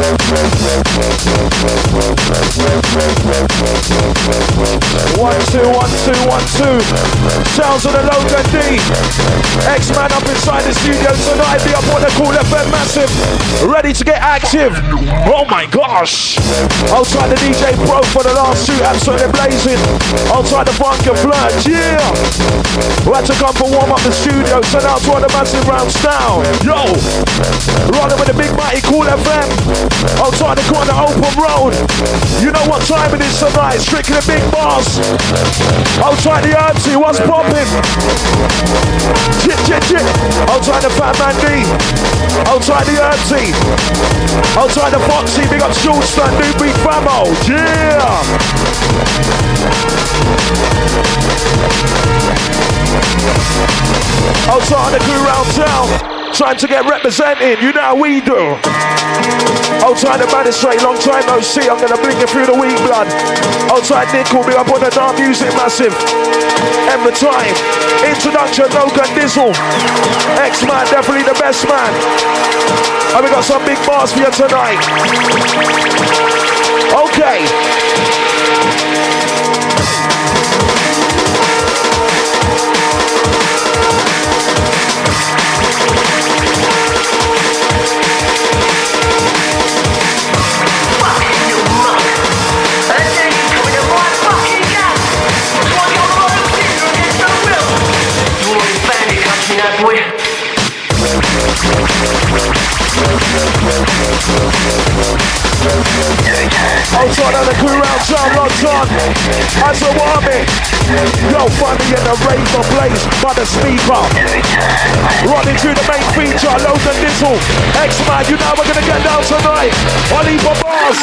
1, 2, 1, 2, 1, 2. Sounds of the Logan D. X-Man up inside the studio tonight. Be up on the Cool FM Massive. Ready to get active. Oh my gosh. Outside the DJ Pro for the last two. Absolutely blazing. Outside the Funk and Flirt. Yeah. We had to come for warm up the studio. Send out to all the Massive rounds down. Yo. Rolling with the big mighty Cool FM. Outside the corner open road. You know what time it is tonight. Strictly the big boss. Outside the Herbsy, what's popping? Chit, chit, chit. Outside the Fat Man D. Outside the Herbsy. Outside the Foxy, big up Schulston, New Beat Famo. Yeah. Outside the crew round town. Time to get represented, you know how we do. Outside the magistrate, long time no see. I'm gonna bring you through the week, blood. Outside Nick will be up on the dark music Massive. Every time. Introduction, Logan Dizzle. X-Man, definitely the best man. And we got some big bars for you tonight. Okay. Outside on the crew round town, locked on. As a warming. Yo, find me in the razor blaze by the speaker. Running through the main feature, Logan Dizzle. X-Man, you know we're gonna get down tonight. Ollie for bars.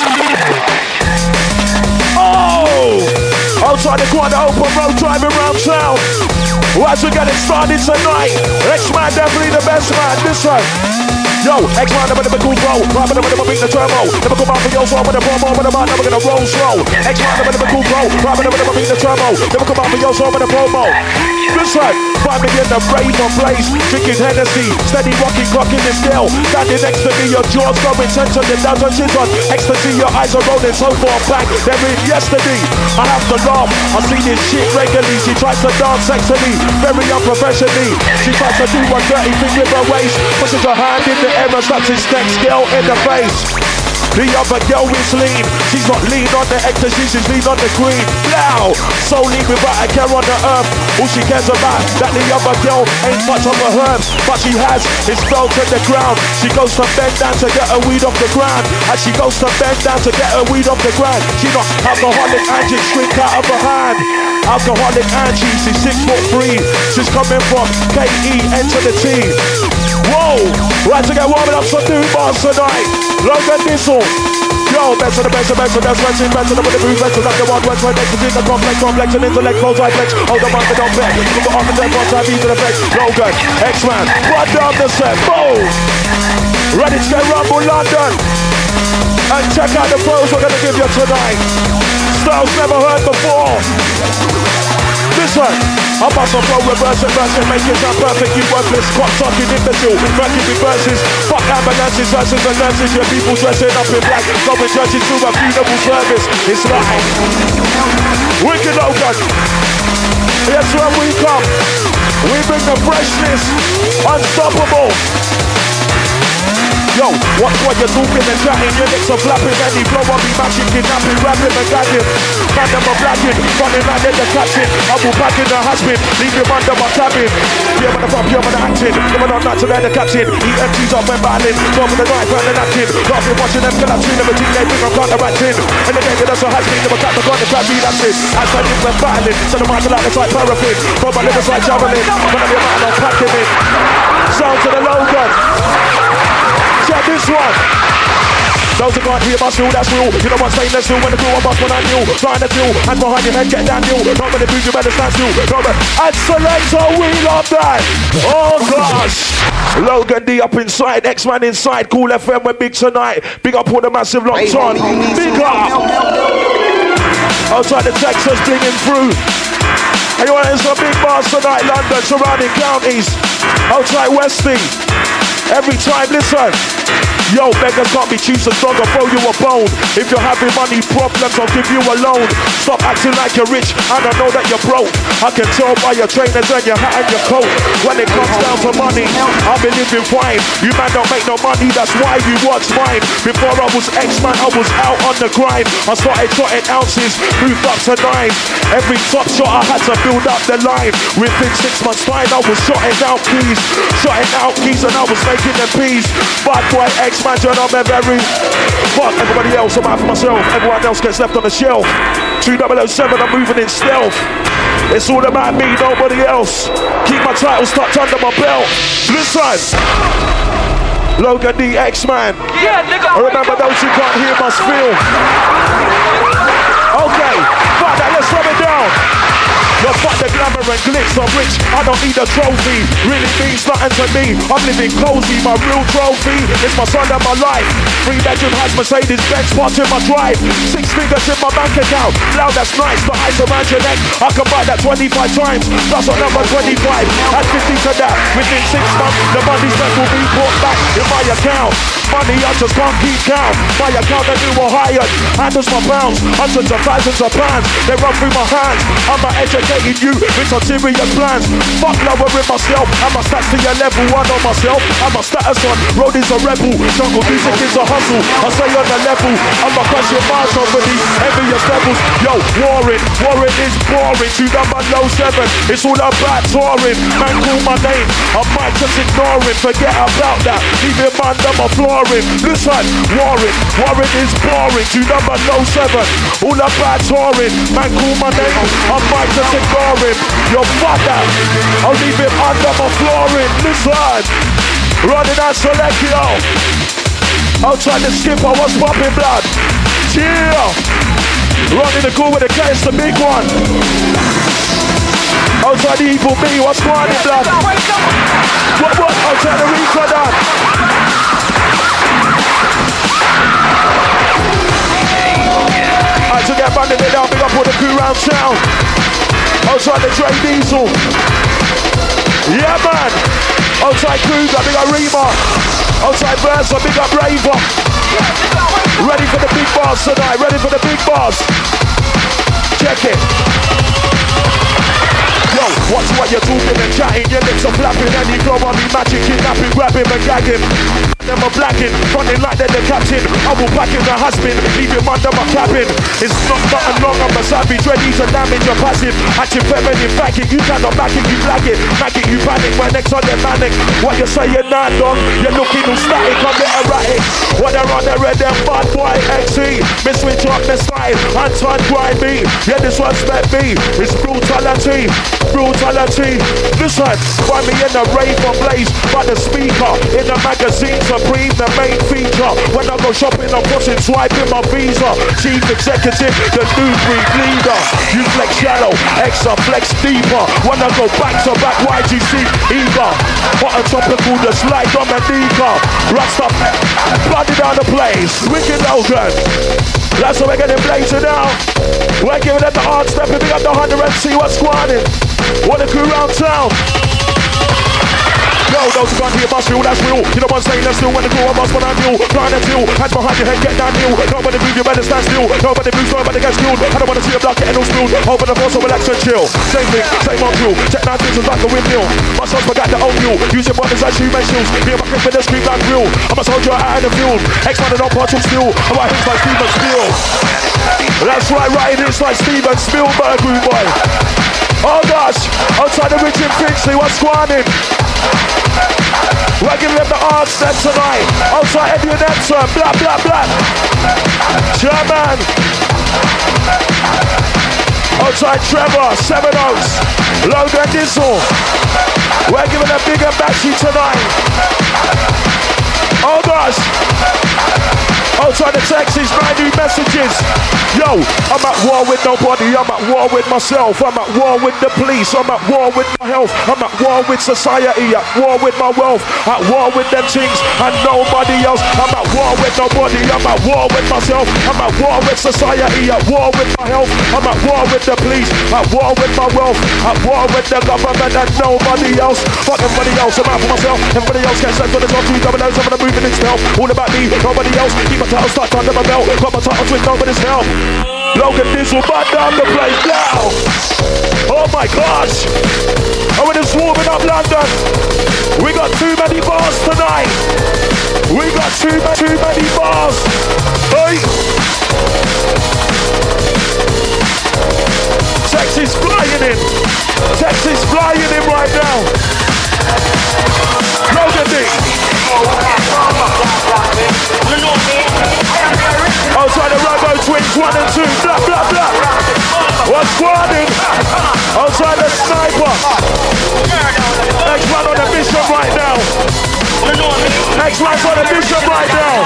Oh! Outside the corner, open road, driving round town. As we get it started tonight. X-Man, definitely the best man. This one. Yo, X-Man, never cool bro. Never beat the turbo. Never come out for your soul with a promo. With a man, never gonna roll slow. X-Man, never cool bro. Never beat the turbo. Never come out for your soul with a promo. Listen, find me in the rave of place. Drinking Hennessy, steady rocking, clocking this girl. Standing next to me, your jaws going tense on your down on chin on. Ecstasy, your eyes are rolling so far back. They're in yesterday. I have to laugh. I see this shit regularly. She tries to dance sexually, very unprofessionally. She tries to do one dirty thing with her waist. Pushes her hand in the air and slaps his next girl in the face. The other girl is lean. She's not lean on the ecstasy, she's lean on the green. Now, so lean without a care on the earth. All she cares about that the other girl ain't much of a herb, but she has is fell to the ground. She goes to bend down to get her weed off the ground. As she goes to bend down to get her weed off the ground. She not alcoholic and she drink out of her hand. Alcoholic Angie, she's 6'3". She's coming from K-E-N to the T. Whoa, we had to get warming up some new bars tonight. Logan Dizzle. Yo, best of the best, that's wrenching, best of the move, best of the one, what's right next to the complex, and intellect, close eye flex. Hold the market on back. Look at the dead one time, ease to the flex. Logan, X-Man, run down the set, boom. Ready to get Rumble London. And check out the pros we're gonna give you tonight. Styles never heard before. Listen, I bust a flow, reverse and make it sound perfect. You worthless, clock talking imbecile. Working with verses, fuck ambulances, versus and nurses. Your people dressing up in black, going churches to a funeral service. It's like Wicked Logan. Yes, when we come, we bring the freshness, unstoppable. Yo, watch what you're talking and chatting. Your lips are flapping, any flow I'll be matching, kidnapping, rapping and gagging. Man, I'm a blacking, running like they're the captain. I will back in the husband, leave him under my cabin. You're on the front, you're on the acting. Never not to be the captain. He empties up when battling. Top of the knife and the napkin. Laughing, watching them collapsing. Never think they think I'm counteracting. And the game that's a high speed, never cut the gun, the trap beat, that's it. As I did when battling, so the martial like the side paraffin. From my liver side javelin, when I'm your man, I'm packing it. Sound to the Logan. Check this one. Those who can't hear my feel, that's real. You know what's saying, that's real. When the crew I'm bust when I knew. Trying to kill, and behind your head, get down you. Not many boots, you better stand still. And selector, we love that. Oh gosh. Logan D up inside, X-Man inside. Cool FM, we're big tonight. Big up all the Massive locked on. Big up. Outside the Texas, bringing through. And you want to some big bars tonight, London, surrounding counties. Outside Westing. Every time, listen. Yo, beggars can't be cheap, so strong, I'll throw you a bone. If you're having money problems, I'll give you a loan. Stop acting like you're rich, and I know that you're broke. I can tell by your trainers and your hat and your coat. When it comes down to money, I've been living fine. You man don't make no money, that's why you watch mine. Before I was X-Man, I was out on the grind. I started shotting ounces, moved up to 9. Every top shot I had to build up the line. Within 6 months time, I was shotting out keys, and I was making them peas. Bad boy X-Man, John, I'm very. Fuck everybody else, I'm out for myself. Everyone else gets left on the shelf. 2007, I'm moving in stealth. It's all about me, nobody else. Keep my titles tucked under my belt. Listen, Logan D, X-Man. Yeah, nigga. I remember those who can't hear my spiel. Okay, fuck that, let's rub it down. Yo, fuck the glamour and glitz, I'm rich, I don't need a trophy. Really means nothing to me, I'm living cozy. My real trophy is my son and my life. 3-bedroom house, Mercedes Benz, parked in my drive. 6 figures in my bank account, loud that's nice. The ice around your neck, I can buy that 25 times. Plus another 25, add 50 to that. Within 6 months, the money spent will be brought back in my account. Money I just can't keep count. My account that we were hired, handles my pounds, hundreds of thousands of pounds. They run through my hands, I'm not educating you with ulterior plans. Fuck lowering myself, and my stats to your level. One on myself, and my status on road is a rebel. Jungle music is a hustle, I stay on the level. I'm a crush your march over these envious levels. Yo, warring is boring. 2007, it's all about touring. Man call my name, I might just ignore him. Forget about that, leave him under my flooring. Listen, warring is boring. 2007, all about touring. Man call my name, I might just ignore him. Yo, fuck that, I'll leave him under my flooring. Listen, running out Selectio. Outside the skipper, what's popping blood? Yeah, running the cool with the case, the big one. Outside the evil me, what's going on blood? What? Outside the Rico done. I took that bandit down, big up all the crew round town. Outside the Dre Diesel. Yeah man. Outside Kruger, big up Rema. Outside Versa, big up Raver. Ready for the big bars tonight, ready for the big bars. Check it. Yo, watch what you're talking and chatting. Your lips are flapping and you go on me matching, kidnapping, grabbing and gagging. Them are blacking, running like they're the captain. I will back in the husband, leave him under my cabin. It's not nothing long, I'm a savage, ready to damage your passive. Acting feminine, back it, you cannot back it, you flag it. Back it, you panic, when next on the manic. What you saying now, dog? You're looking all static, I'm the erratic. When they're on the red, them bad boy XE. Me switch up the style, Anton grimy. Yeah, this one's meant me, it's brutality. Listen, find me in the rave or blaze by the speaker. In the magazine Supreme, the main feature. When I go shopping, I'm crossing, swiping my visa. Chief executive, the new breed leader. You flex shallow, extra flex deeper. When I go back to back, YGC eager. Hot and topical, the slide Dominica. Rust up, bloody down the place. Wicked Logan. That's how we're getting blazing now. We're giving them the hard step and we got the 100 and see what's squatting. What a crew round town. Yo, those who can't hear my spiel, that's real. You know what I'm saying, that's still when the crew of us, but I'm new. Blind and still, hands behind your head, get down new. Nobody move, you better stand still. Nobody moves, nobody gets killed. I don't want to see a block getting all spilled. Open the door, so relax and chill. Same thing, same on you. Check 9 things like a windmill. My sons forgot the old you. Use your bodies as you make shields. Me and my clip in the screen like real. I'm a soldier out in the field. X-Man and on partial steel. I write hits like Steven Spiel. That's right, writing hits like Steven Spielberg, rude boy. Oh gosh, outside the Richard Finchley, what's squanning? We're giving them the hard step tonight. Outside Eddie and Edson, blah, blah, blah. German. Outside Trevor, Seven Oaks, Logan Dizzle. We're giving them big and bashy tonight. Oh gosh. Outside the Tech Texas, brand new messages. Yo, I'm at war with nobody. I'm at war with myself. I'm at war with the police. I'm at war with my health. I'm at war with society. At war with my wealth. At war with them things and nobody else. I'm at war with nobody. I'm at war with myself. I'm at war with society. At war with my health. I'm at war with the police. At war with my wealth. At war with the government and nobody else. Fuck everybody else. I'm out for myself. Everybody else gets sent to the top. Two dominoes. I'm gonna move in stealth. All about me. Nobody else. Keep my title stuck under my belt. Got my titles with nobody's help. Logan Dizzle, burn down the place now. Oh my gosh. And we're just warming up London. We got too many bars tonight. We got too many bars. Hey. Texas flying in. Texas flying in right now. Logan D. Outside the Robo Twins 1 and 2. Blah, blah, blah. What's squadding? Outside the Sniper. Next one on the mission right now. Next one's on the mission right now.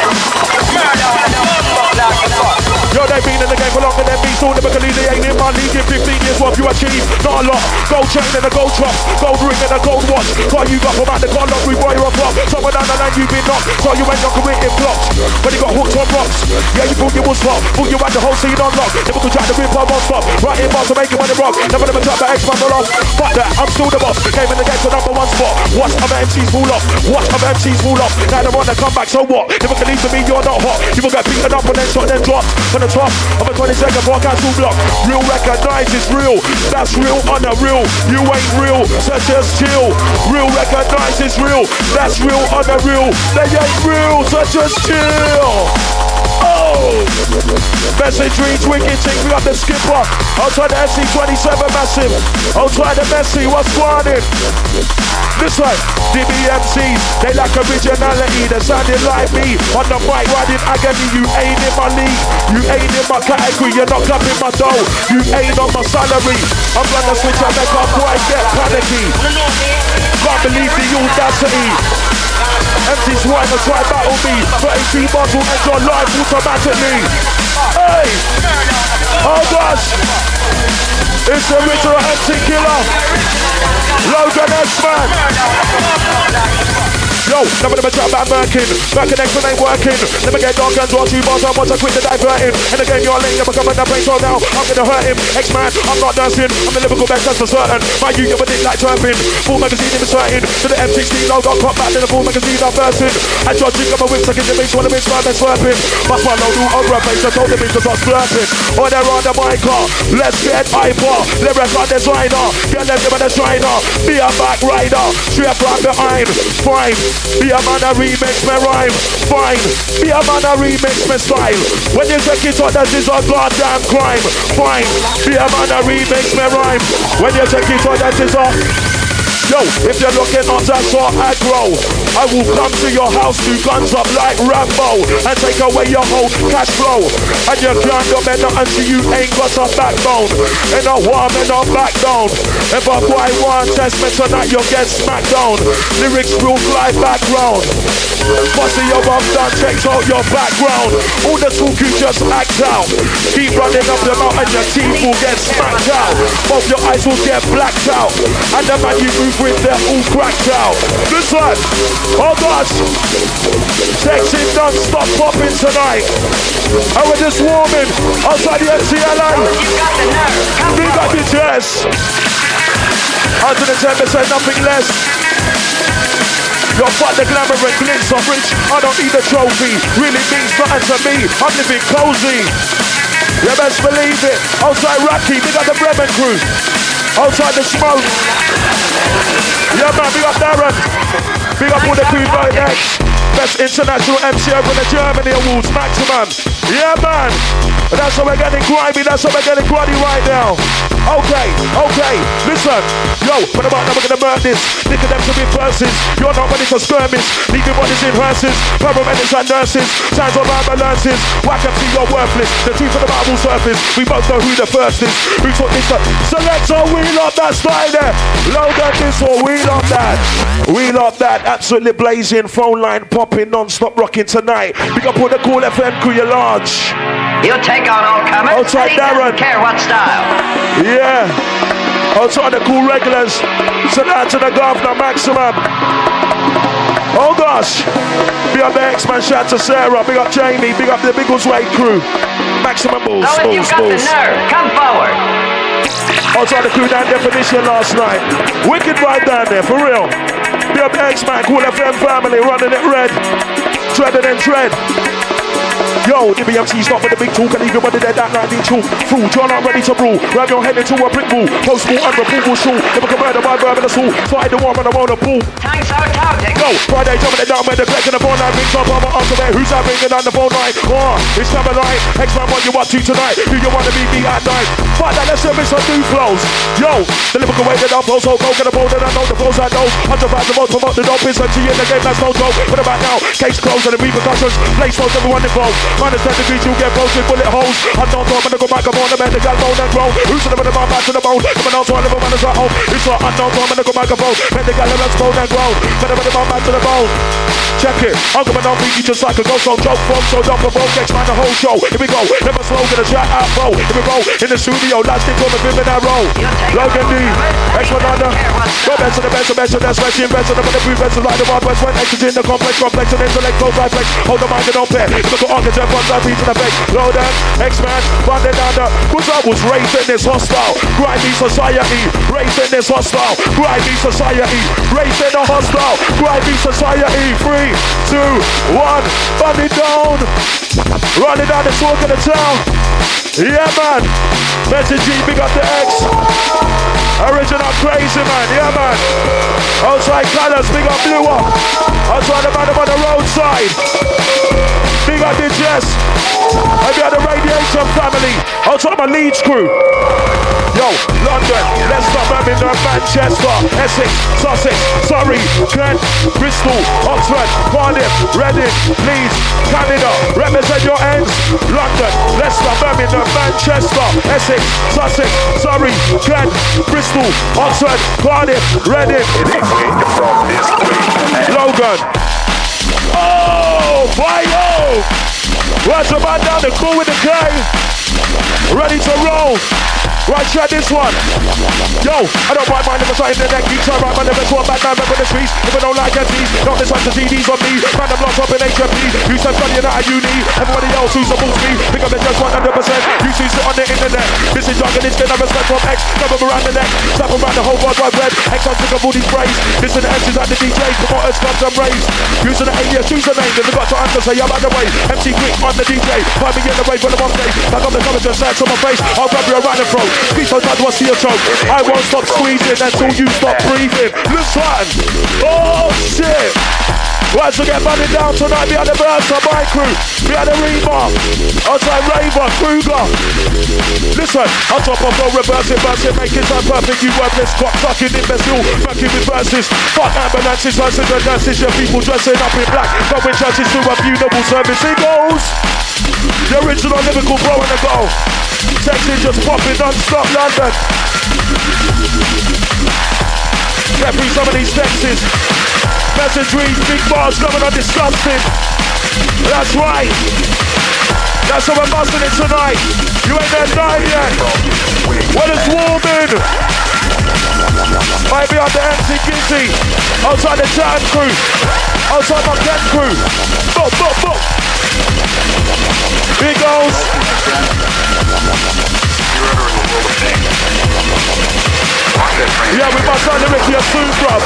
Yo, they've been in the game for longer than me, so never believe they ain't in my league. In 15 years, what you achieve? Not a lot. Gold chain and a gold drop, gold ring and a gold watch. Car you got from out the car lottery, boy, you're a flop. Somewhere down the line you've been knocked, so you ain't your career in blocks. But you got hooked on rocks. Yeah, you thought you was top, thought you had the whole scene unlocked. Never could try to rip on stop. Right in bars to make it money rock. Never drop the X-Man off. Fuck that, I'm still the boss. Came in the game to #1 spot. Watch other MCs fall off. Watch other MCs fall off. Now they want to come back, so what? Never can leave to me, you're not hot. You will get beaten up and then shot, then drop. From the top of a 22nd broadcast block. Real recognize it's real. That's real on the real. You ain't real, so just chill. Real recognize it's real. That's real on the real. They ain't real, so just chill. Oh! Message reads wicked thing. We got the skipper. Outside the SC27 massive. Outside the Messi, what's going on? This one, DBMCs, they lack originality. They're sounding like me. On the mic, riding agony. You ain't in my league. You ain't in my category. You're not clapping my dough. You ain't on my salary. I'm gonna switch and make our boy get panicky. Can't believe the audacity. MC Swine will try battle me. 33 bars will end your life automatically. Hey! Oh gosh! It's the original MC Killer. Logan X-Man. Yo, never chat about Merkin. Merkin X-Man ain't working. Never get dark and draw 2 bars and once I quit the diverting. In the game you're late, never come in that brain, so now I'm gonna hurt him. X-Man, I'm not dancing. I'm the lyrical best, that's for certain. My you never did like turping. Full magazine inserting. To the M16 logo, got caught back in the full magazine I'm bursting. And judging got my whip stuck in the bitch, wanna bitch, man, that's slurping. Must my load do over a face, I told them to start splurping. Oh, they're on the mic car. Let's get hyper. Lyrical designer. Get them to the shiner. Be a back rider. Straight from behind. Fine. Be a man a remix me rhyme. Fine. Be a man a remix me style. When you take it out, that is a goddamn crime. Fine. Be a man a remix me rhyme. When you take it out, that is a... Yo, if you're looking at that sort aggro, I will come to your house, do guns up like Rambo, and take away your whole cash flow. And you can't go better until you ain't got a backbone. And a woman on back down. If a boy want test me tonight, you'll get smacked down. Lyrics will fly background. Pussy your bum done, checks out your background. All the talk you just act out. Keep running up the mountain, your teeth will get smacked out. Both your eyes will get blacked out. And the man you move with, they're all cracked out. This one, oh gosh. Texas don't stop popping tonight. And we're just warming outside the MCLA. Big up your chest. 110%, nothing less. You're fuck the glamour and glitz, I'm rich, I don't need a trophy. Really means nothing to me, I'm living cozy. You best believe it. Outside Rocky, big up the Bremen crew. Outside the smoke. Yeah man, big up Darren. Big up all the crew right next. Best international MC over the Germany Awards, maximum. Yeah man. That's how we're getting grimy, that's how we're getting grimy right now. Okay, listen. Yo, but about now we're gonna burn this. Think of them to be verses. You're not ready for skirmish. Leaving bodies in hearses. Paramedics and nurses. Signs of ambulances. Whack up to you're worthless. The truth of the Bible surface. We both know who the first is. Who took this up? Selector, we love that style there. Load on this one, we love that. We love that. Absolutely blazing. Phone line popping, non-stop rocking tonight. We got put the Cool FM crew, you large. He'll take on all comers. Outside Darren. Doesn't care what style. Yeah. Outside the cool regulars. Send out to the governor maximum. Oh gosh. Big up the X-Man, shout to Sarah. Big up Jamie. Big up the Biggleswade crew. Maximum balls. So if you've got the nerve, come forward. Outside the crew down definition last night. Wicked right down there, for real. Big up the X-Man, Cool FM family, running it red. Treading and tread. Yo, the BMC's not with the big talk and even when they're that night they talk. Fool, you're not ready to rule. Ram your head into a brick wall. Post-ball and reputable shoe. Never can murder my verb in the soul. Fight the war and I want a pool. Time's out, touting. Go, Friday jumping it down when they're collecting the phone line. Rings up on my answer there. Who's that ringing on the phone line? Oh, it's number 9. X-Man, what you up to tonight? Do you want to meet me at night? Fight that, let's hear some new flows. Yo, the lyrical way that I'm flows. So go get a bold and I know the flows I know. 100,000 votes promote the dope. It's empty in the game, that's no joke. What about now? Case closed and the repercussions. Place closed, everyone involved. Minus 10 degrees, you get posted bullet holes. I don't know, I'm gonna go back up on the man, the gal moan and grow. Who's in the middle of my back to the bone? Come on, so I live a man is at home. It's what unknown, so I'm gonna go back up on. Man, the gal explode and grow. Man, the middle of my back to the bone. Check it. I'm coming on beat, you just like a ghost. So joke from, so don't provoke. X-Man the whole show. Here we go. Never slow, gonna chat out, bro. Here we go. In the studio, last thing on the bim in that roll. Logan D. X-Man on the. Go best of the best of best of that's right. She invested up in the blue vessel like the Wild West. When X is in the complex and intellect, close right flex. Hold the mind and don't pair. Look at architect, one side, beat to the face. Loader, X-Man, banded down the. Cause I was raised in this hostile, grimy society. Raised in this hostile, grimy society. Raised in a hostile, grimy society. 3, 2, 1, band it down. Running down the talk of the town. Yeah, man. Message G, big up the X. Original crazy, man. Yeah, man. Outside colors, big up blue up. Outside the man on the roadside. Big up the Jess. I be at the Radiation family. Outside my Leeds crew. Yo, London, Leicester, Birmingham, Manchester, Essex, Sussex, Surrey, Kent, Bristol, Oxford, Cardiff, Reading, Leeds, Canada. Represent your ends. London, Leicester, Birmingham, Manchester, Essex, Sussex, Surrey, Kent, Bristol, Oxford, Cardiff, Reading. Logan. Oh, fire! What's about down the cool with the gang? Ready to roll. Right, try this one. Yo, I don't mind if it's right in the neck. You try right, man, if it's one bad man, remember the streets. If I don't like MCs, don't listen to CDs on me. Man, I'm locked up in HMP. You said studying out of uni. Everybody else who's above me, pick up the just 100%. You see it on the internet. This is jargon, it's been a respect from X. Grab them around the neck, slap them around the whole world wide web. X, I'm sick of all these praise. Listen to MCs like the DJs, promoters, clubs and raves. Using the alias, choose the name. If you got to answer, say I'm out the way. MC quick on the DJ. Find me in the rave when I'm on stage. Back up the comments and snacks on my face. I'll grab you around the throat. Speak so tight, what's your choke? I won't stop squeezing until you stop breathing. Listen. Oh shit. Once we get money down tonight, we had the Versa, my crew. We had the Reebok. Outside Raver, Kruger. Listen, on top of no reverse it, make it sound perfect. You worthless, cock sucking imbecile. Backing with verses. Fuck ambulances, versus the nurses. Your people dressing up in black. Going churches to a funeral service. It goes. The original lyrical bro in the goal. Texas just popping non-stop London. Get through some of these Texas. Message reads, big bars coming on disgusting. That's right. That's how we're busting it tonight. You ain't there died yet. Well, it's warming. Might be on the MC Gizzy. Outside the Chan crew. Outside my Ken crew. Boop, boop, boop. Here goes. Yeah, we must have the Ricky and Food Club.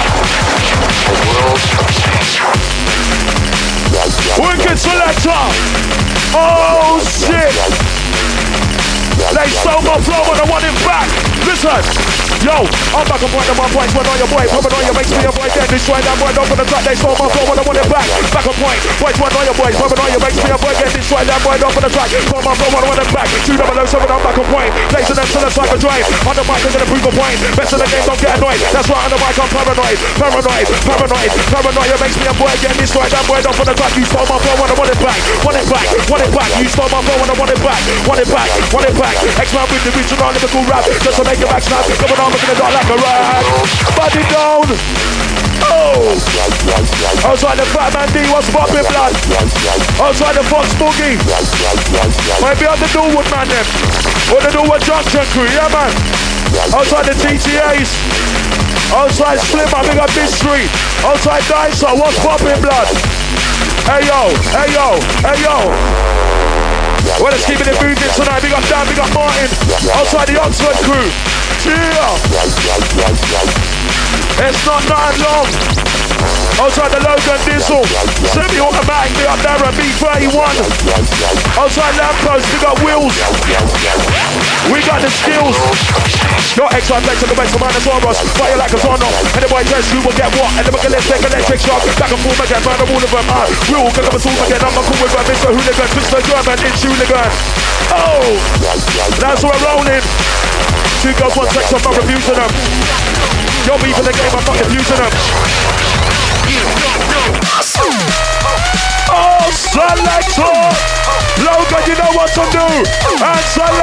Wicked selector. Oh shit. They stole my flow and I want it back. Listen. Listen. Yo, I'm back on point of my points. When on your boy, coming on your makes me a boy. Then destroy that boy. Don't put the track. They stole my phone when I want it back. Back on point. Points one on your boys. Coming on your makes me a boy. Get destroy that boy. Don't put the track. Stole my phone when I want it back. 2-0-7. I'm back on point. Placing them to the side of drive. On the mic, I'm gonna prove a point. Best of the game, don't get annoyed. That's right, on the mic, I'm paranoid. Paranoia makes me a boy. Get destroyed that boy. Don't put the track. You stole my phone when I want it back. Want it back. You stole my phone when I want it back. Want it back. X-Man with the regional lyrical rap. Just to make it back snap. Coming on, looking at that like a rap. Body down. Oh! Outside the Fat Man D, what's poppin' blood? Outside the Fox Boogie. Might be on the Norwood man them. Or the Norwood Junction crew, yeah man. Outside the TTAs. Outside Slimmer, big up this street. Outside Dicer, what's poppin' blood? Hey yo. Well, let's keep it moving tonight. Big up Dan, big up Martin. Outside the Oxford crew. Yeah. It's not that long. Outside the Logan Diesel. Semi-automatic, big up Darren B31. Outside Lamppost, we got Wheels. We got the skills. Your X-Line Flex and the best of mine, Soros. Fire like a Zono. And the boy says who will get what? And the bucket, let's take electric shock. Back and forth again, round the wall of them. We all can have a zoom again. I'm not cool with them. Mr. Hooligan, Mr. German, it's Hooligan. Oh! That's where we're rolling. 2 girls, 1 sex, I'm not refusing them. You're beefing the game, I'm not refusing them. Oh, selector! Logan, you know what to do. And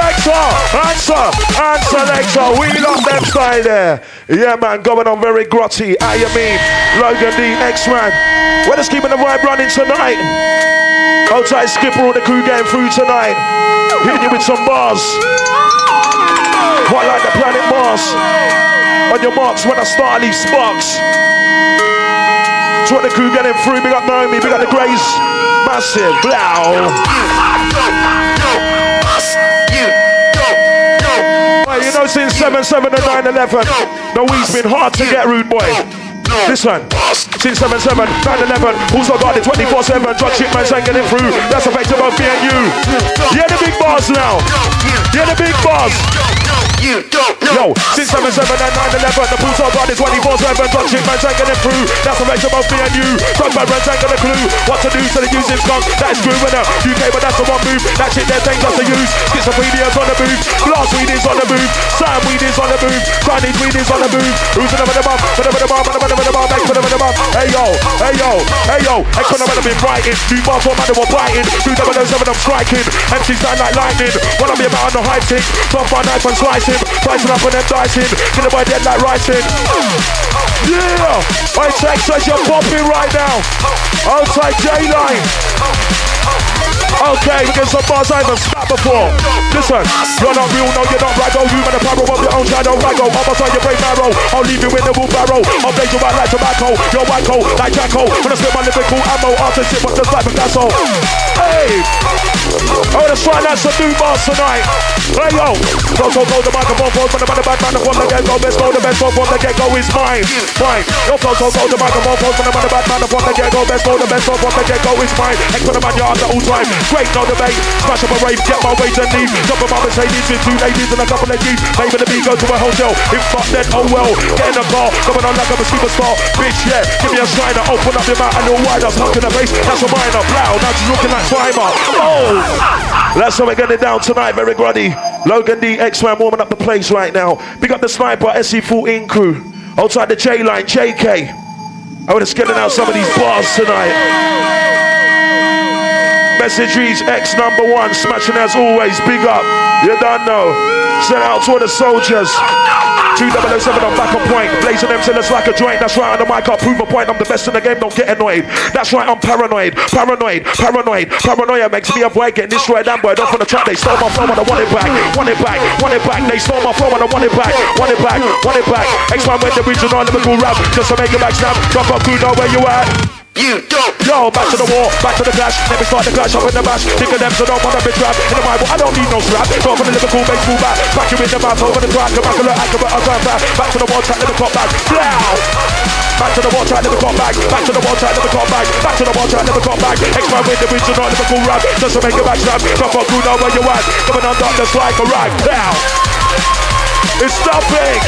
selector. We love them style there. Yeah, man, going on very grotty. How you mean? Logan D, X-Man. We're just keeping the vibe running tonight. Outside Skipper, all the crew getting through tonight. Hitting you with some bars. What like the planet Mars? On your marks when I start, I leave sparks. That's what the crew getting through. Big up Naomi, big up the Grays. Massive, blow. Well, you know since 7-7 and 9-11, the week's been hard to get, rude boy. Listen, since 7-7, 9-11, who's not got it 24-7, drug shipments ain't getting through. That's effective of me and you. Yeah, the big bars now. Yeah, the big bars. Yo, since 7-7 and 9-11, the pools are got it 24-7, drug shipments ain't getting through. That's effective of me and you. Drug barons ain't got a clue what to do, so they using skunk. That is screwing up. UK, but that's the one move. That shit they're dangerous to use. Schizophrenia's on the move. Glass weed is on the move. Sam weed is on the move. Chinese weed is on the move. Who's the number the bomb? Hey yo, X when I'm been writing. New bar for man, they were biting. 2007, I'm striking. MC's down like lightning. Wanna be about on the hype thing. Drop my knife and slicing. Slicing up and then dicing. Get the boy dead like writing. Yeah! I X says you're popping right now. Outside J-Line. Okay, we get some bars I haven't snapped before. Listen, you're not real, no, you're not raggo. You man a pyro of your own shadow, raggo. I'm outside your brave marrow. I'll leave you in the wheelbarrow. I'll blaze you out like tobacco. You're wacko, like Jacko. When I spit my lyrical ammo, after sip up just like Picasso. Hey! Oh, let's try that some new bars tonight. Hey yo! Go, the microphone falls from the bad man from the get-go. Best go, the best go from the get-go is mine. Yo, go, the microphone falls from the bad man from the get-go. Best go, the best go from the get-go is mine. X for the man, you're after all time. Great, no debate. Smash up a rave, get my ways and leave. Jump on my Mercedes with 2 ladies and a couple of G's. Maybe the B go to a hotel. If not, then oh well. Get in the car, coming on like I'm a superstar. Bitch, yeah, give me a shiner. Open up your mouth a little wider. Huck in the face, that's a minor. Blow, now she's looking like Primer. Oh! That's how we're getting it down tonight, very gruddy. Logan D, X-Man warming up the place right now. Big up the Sniper, SC14 crew. Outside the J-Line, JK. I would have getting out some of these bars tonight. Message reads X #1, smashing as always, big up. You don't know. Send out to all the soldiers. 2007, I'm back on point. Blazing them till it's like a joint. That's right, on the mic, I'll prove a point. I'm the best in the game, don't get annoyed. That's right, I'm paranoid. Paranoia makes me a boy getting destroyed. Damn boy, don't for the track. They stole my phone and I want it back. Want it back. They stole my phone and I want it back. Want it back. X-Man went the regional lyrical rap. Just to make it back snap. Drop up, crew, know where you at. You don't. Yo, back to the war, back to the clash. Let me start the clash up in the bash. Think of them so don't wanna be trapped. In the Bible, I don't need no strap. Go for the Liverpool baseball bat. Back you in the mouth, over the track. Immaculate, accurate, I'll drive back. Back to the wall track, let me cut back. Blow! Back to the wall track, let me cut back. Back to the wall track, let me cut back. Back to the wall track, let me cut back. X-Man with the regional Liverpool rap. Just to make it back snap. Drop up, crew, know where you at. Coming on, just like a rag. Blow! It's stopping.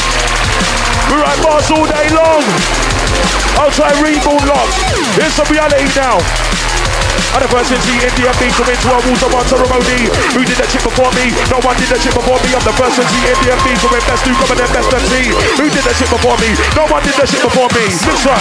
We write bars all day long. I'll try reboot locks. Here's the reality now. And the first MC in DMB come into our walls, I'm on ceremony. Who did that shit before me? No one did that shit before me. I'm the first MC in DMB come in best do come in their best MC. Who did that shit before me? No one did that shit before me. Listen.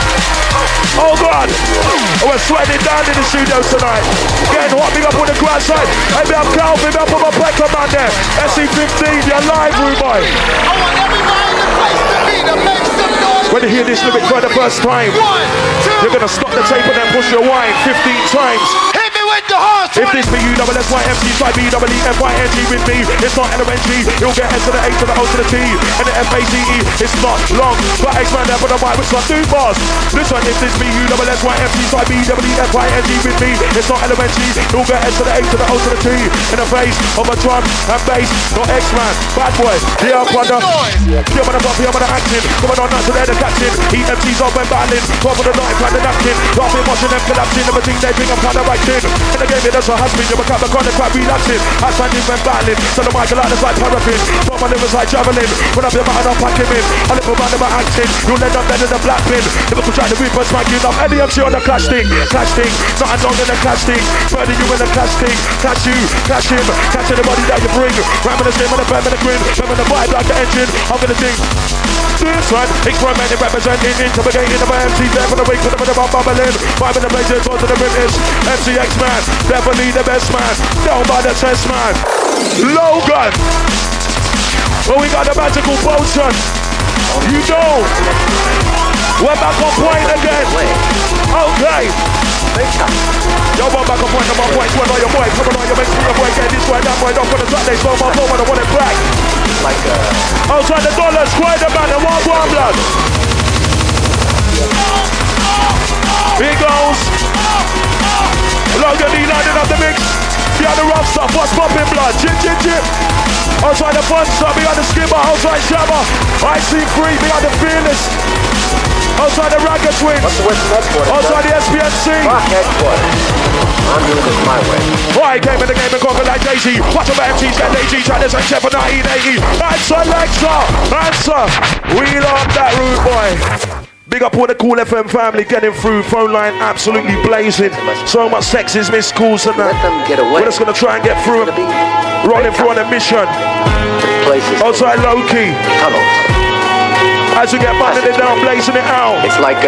Oh God. Oh, we're sweating down in the studios tonight. Getting hot, big up on the crowd side. Hey, big up Calvin, big up on my Beckham man there. SC15, you're live, rude boy. I want everybody in the place to be to make some noise. When you hear this lyric for the first time, 1, 2, you're gonna stop the tape and then push your wine 15 times. hit me with the horse. If this be you, double S, Y, M, C, Y, B, double E, F, Y, N, G with me, it's not elementary. You'll get S to the A to the O to the T, and the F, A, C, E. It's not long, but X-Man there for the Y, which one do bars. Listen, if this be you, double S, Y, M, C, Y, B, double E, F, Y, N, G with me, it's not elementary. You'll get S to the A to the O to the T, in the face of a drum and bass, not X-Man. Bad boy, yeah, brother. You're on the bump, you're on the acting. Coming on out to there, the captain. EMT's on when battling. Top of the night, plan the napkin. Laughing, watching them collapsing. Never think they bring up kind of acting. In the game, that's a husband. You become the corner, quite relaxing. I stand in when battling. So the mic like the like paraffin. From my livers like javelin. When I'm your man, I'll pack him in. I live around my acting. You'll end up better than black pin. Liverpool trying to reap us, smack you up. Any MC on the clash thing. Clash thing. Nothing wrong in the clash thing. Burning you in the clash thing. Catch you, catch him. Catch anybody that you bring. Ramming the same on the bam and the grin. Ramming the vibe like the engine. I'm gonna sing. This one, experimenting, representing, intimidating the MC, there for the week, for the bubbling, five in the places, go to the British, MC X-Man, definitely the best man, down by the test man, Logan, well we got the magical potion, you know, we're back on point again, okay. Yo, I'm back on point, I'm on point, one on your boy, coming on your mates, your boy, get this one, that boy, don't put a Saturday, so my phone, I want it back. Outside the dollar, square the man, and one blood. Here goes. Logan E lining up the mix. Behind the rough stuff, what's popping blood? Chip, chip, chip. Outside the fun stuff, behind the skipper, outside Shabba. I see free, behind the fearless. Outside the Ragged Twins. What's the Western headquarters? Outside the SPNC. Rock headquarters. I'm doing this my way. Boy, came in the game and conquered like Daisy. Watch about MC's get lazy. Trying to say Chef for 1980. Answer, Alexa. Answer. We love that rude boy. Big up all the Cool FM family getting through. Phone line absolutely blazing. So much sex is missed calls and that. Let them get away. We're just going to try and get through them. Running through on a mission. Places. Outside low-key. Tunnels. As we get burning it down, blazing it out. It's like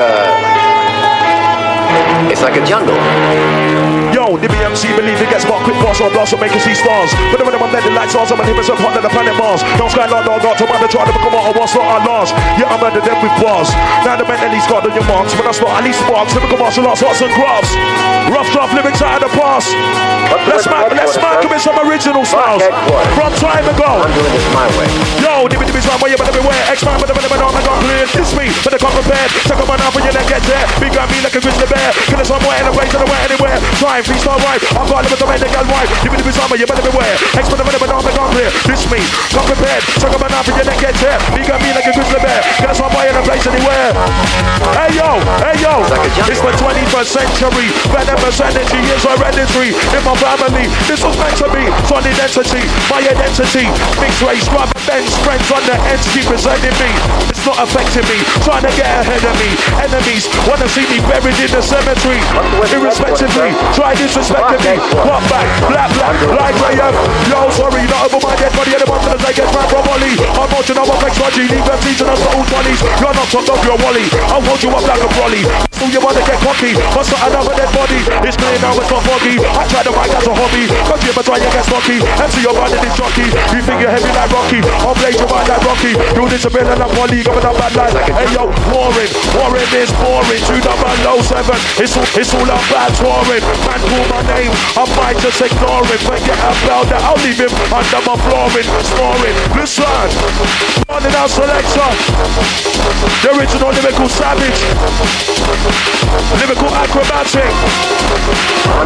a jungle. Yo, the BMC believe it gets more quick pass or blast or make you see stars. But when I'm letting lights on, I'm gonna hit myself hot than the planet Mars. Don't sky like dog, got to man, try to become out of what's not our last. Yeah, I'm under them with bars. Now the mentally scarred on your marks. When I start, at least sparks, lyrical martial arts, arts and crafts. Rough draft lyrics out of the past. Let's mark in some original styles from time ago. I'm doing this my way. Yo, dibby's right where you better beware. X-Man, but the man I got cleared. It's me, but they can't prepare. Check on my now when you then get there. Big got me like a grizzly bear. Kill us somewhere in a place, anywhere, anywhere. Time, freestyle right. I've got limits to make the girl white. Dibby's right where you better beware. X-Man, but the man I got cleared. It's me, come prepared. Check on my now when you then get there. Big got me like a grizzly bear. Kill us somewhere in a place, anywhere. Hey yo, it's the 21st century. Venom energy is hereditary in my family. This was meant to be solid entity, my identity. Mixed race, rubber bands, friends on the ends keep presenting me. It's not affecting me, trying to get ahead of me. Enemies wanna see me buried in the cemetery. Irrespectively, try disrespecting me. Walk back, black, like Graham. Yo, sorry, not over my dead body. Anyone gonna take it back from Ollie. I'm watching our flex body, leave them teaching us old bodies. You're not top of your wally. I'll hold you up like a brolly. So you wanna get cocky, but not another dead body. It's clear now, it's not foggy. I try to fight as a hobby, cause you ever try to get stocky. MC your body is jockey. You think you're heavy like Rocky, I'll blaze your mind like Rocky. You disappear like a poly, coming up bad life. Hey yo, warring is boring. 2007, it's all about touring. Man call my name, I might just ignore it. Forget about that, I'll leave him under my flooring. Snoring, listen, running out selector. The original lyrical savage. Lyrical acrobatic. I'm doing this my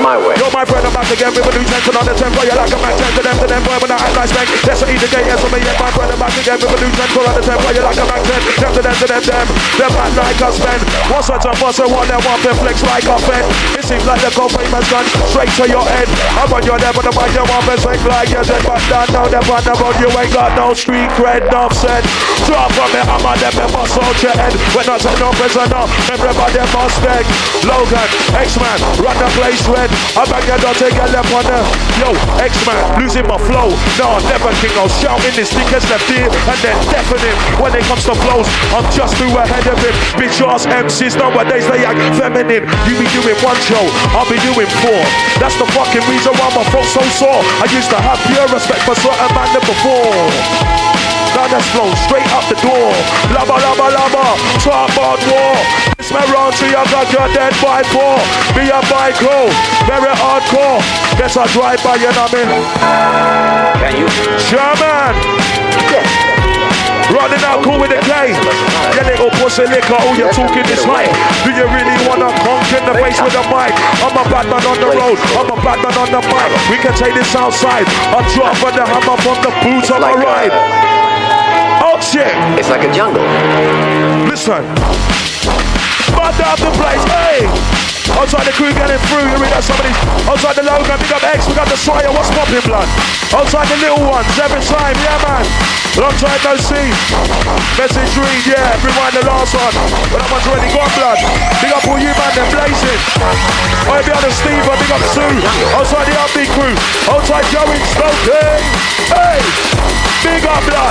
my way. You're my friend, I'm back again with a new gentle on the tempo. You like a man, to them, boy, when I act like spank. That's what the gate, yes, I mean, yeah, my friend, I'm back again with a new gentle on the tempo. You like a man, to them. They're bad like us, man. What's a time, what's a one, that one, flex like a fan. It seems like the cold famous gun straight to your head. I'm on your level, the mic, you want to sing like you're dead, but down, now they're on the road, you ain't got no street cred, enough said. Drop from me, I'm on them, they must hold your head. When I say no prisoner, everybody must beg. Logan, X-Man, run the place red. I beg you don't take your left on the. Yo, X-Man, losing my flow. No, never king, I'll shout in this thick as left ear and then deafening. When it comes to flows, I'm just too ahead of him. Bitch ass MCs nowadays, they act feminine. You be doing one show, I'll be doing four. That's the fucking reason why my throat's so sore. I used to have pure respect for certain man than before. Now that's flown straight up the door. Lava, lava, lava, talk about war. It's my round to you, got your dead by four. Be a bike roll, very hardcore. Guess I drive by, you know me. Can you? Sherman! Yes. Running out cool with the K. You little pussy liquor, oh you're talking this way. Do you really wanna conk in the face with a mic? I'm a bad man on the road, I'm a bad man on the mic. We can take this outside. I drop on the hammer from the boots on the ride. Oh shit! It's like a jungle. Listen. Bad up the place, hey! Outside the crew getting through, you read out some of these. Outside the Logan, we got X, we got the Sawyer, what's popping blood? Outside the little ones, every time, yeah man. Long time no see. Message read, yeah, rewind the last one. But that one's already got blood. Big up all you man, they're blazing. Oh, big up the Steve, big up Sue. Outside the upbeat crew. Outside Joey, Smoking. Hey! Big up blood.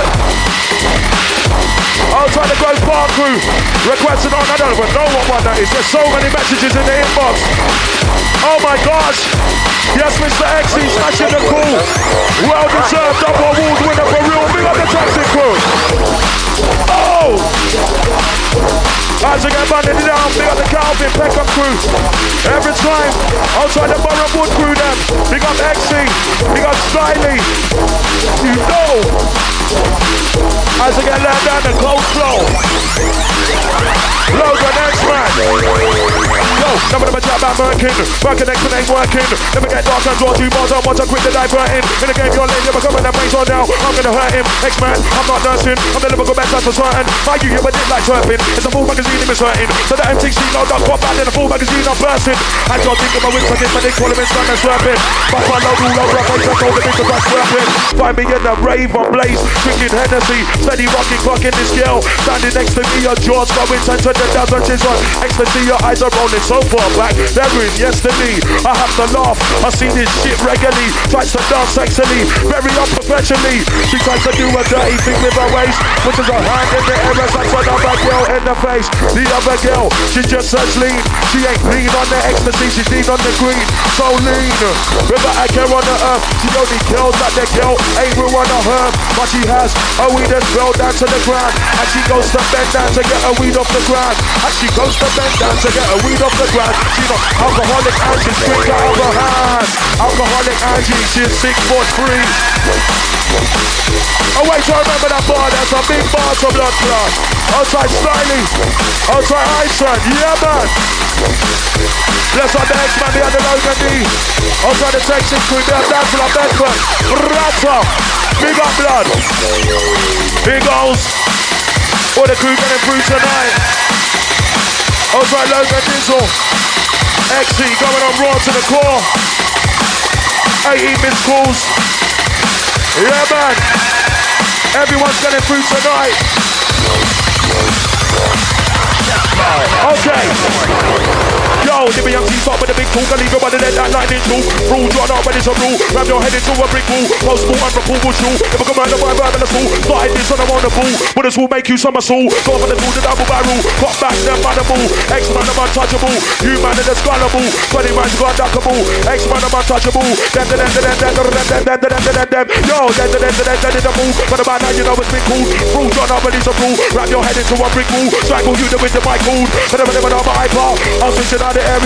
Outside the Grove Park crew, requesting on, I don't even know what one that is. There's so many messages in the inbox. Oh my gosh. Yes, Mr. X, he's smashing the cool. Well deserved double award winner for real. Big up the taxi crew. Oh! As I get banded down, big up the Calvin Peckham crew. Every time, outside the Borough Wood crew them. Big up Xy, big up Styley. You know. As I get down down the cold flow. Logan X-Man. Yo, some of them are chat about working. Working X and ain't working. Never get dark and draw 2 bars on once I quit the diverting. In the game you're late, never coming, that brains on down. I'm gonna hurt him. X-Man, I'm not nursing. I'm the lyrical best, that's for certain. My you but did like turping. It's a full magazine, it was hurting. So the M16 no dog got bad in a full magazine, I'm bursting. And you're thinking my wins, I did, but they call him in stand and slurping. But I know all over, I told the bitch about slurping. Find me in the rave on blaze, drinking Hennessy. Steady rocking, clocking this girl. Standing next to me, your jaws going 10 to the dozen she's on ecstasy, your eyes are rolling so far back. They're in yesterday. I have to laugh, I see this shit regularly. Tries to dance sexually, very unprofessionally. She tries to do a dirty thing with her waist, which is a hand in the air as I saw another girl in the face. The other girl, she just says lean. She ain't lean on the ecstasy, she's lean on the green. So lean, without a care on the earth. She only kills that the girl ain't real on the herb. But she has a weed and fell down to the ground. And she goes to bend down to get a weed off the ground. And she goes to bend down to get a weed off the ground. She's not alcoholic and she's drink out of her hand. Alcoholic Angie, she's 6'3". Oh wait, so remember that bar, that's a big bar to blood clot. Outside Styley, outside Iceland, yeah man. Bless up the X-Man behind the Logan D. Outside the Texas crew, they're down for the Bedford. Rata, big up blood. Big goals. All the crew getting through tonight. Outside Logan Dizzle. XE going on raw to the core. 18 missed calls. Yeah man. Everyone's getting through tonight. Okay. Yo, Jimmy Young T-Top with the big tool. Can leave your body dead that lightning tool. Rule drawn up, ready to rule. Ram your head into a brick wall. Post-ball and reprovable shoe. Never come out of my vibe in the school. Started this on the round the ball. But this will make you somersault. Go for the tool, the double barrel. Pop back, them man the ball. X-Man, I'm untouchable. You man are the skullable. 20 man's got duckable. X-Man, I'm untouchable. Yo, then the ball. But about now, you know it's been cool. Rule drawn up, ready to rule. Ram your head into a brick wall. Strangle you with the mic cord. But never on my iPod. I'll switch it out the area.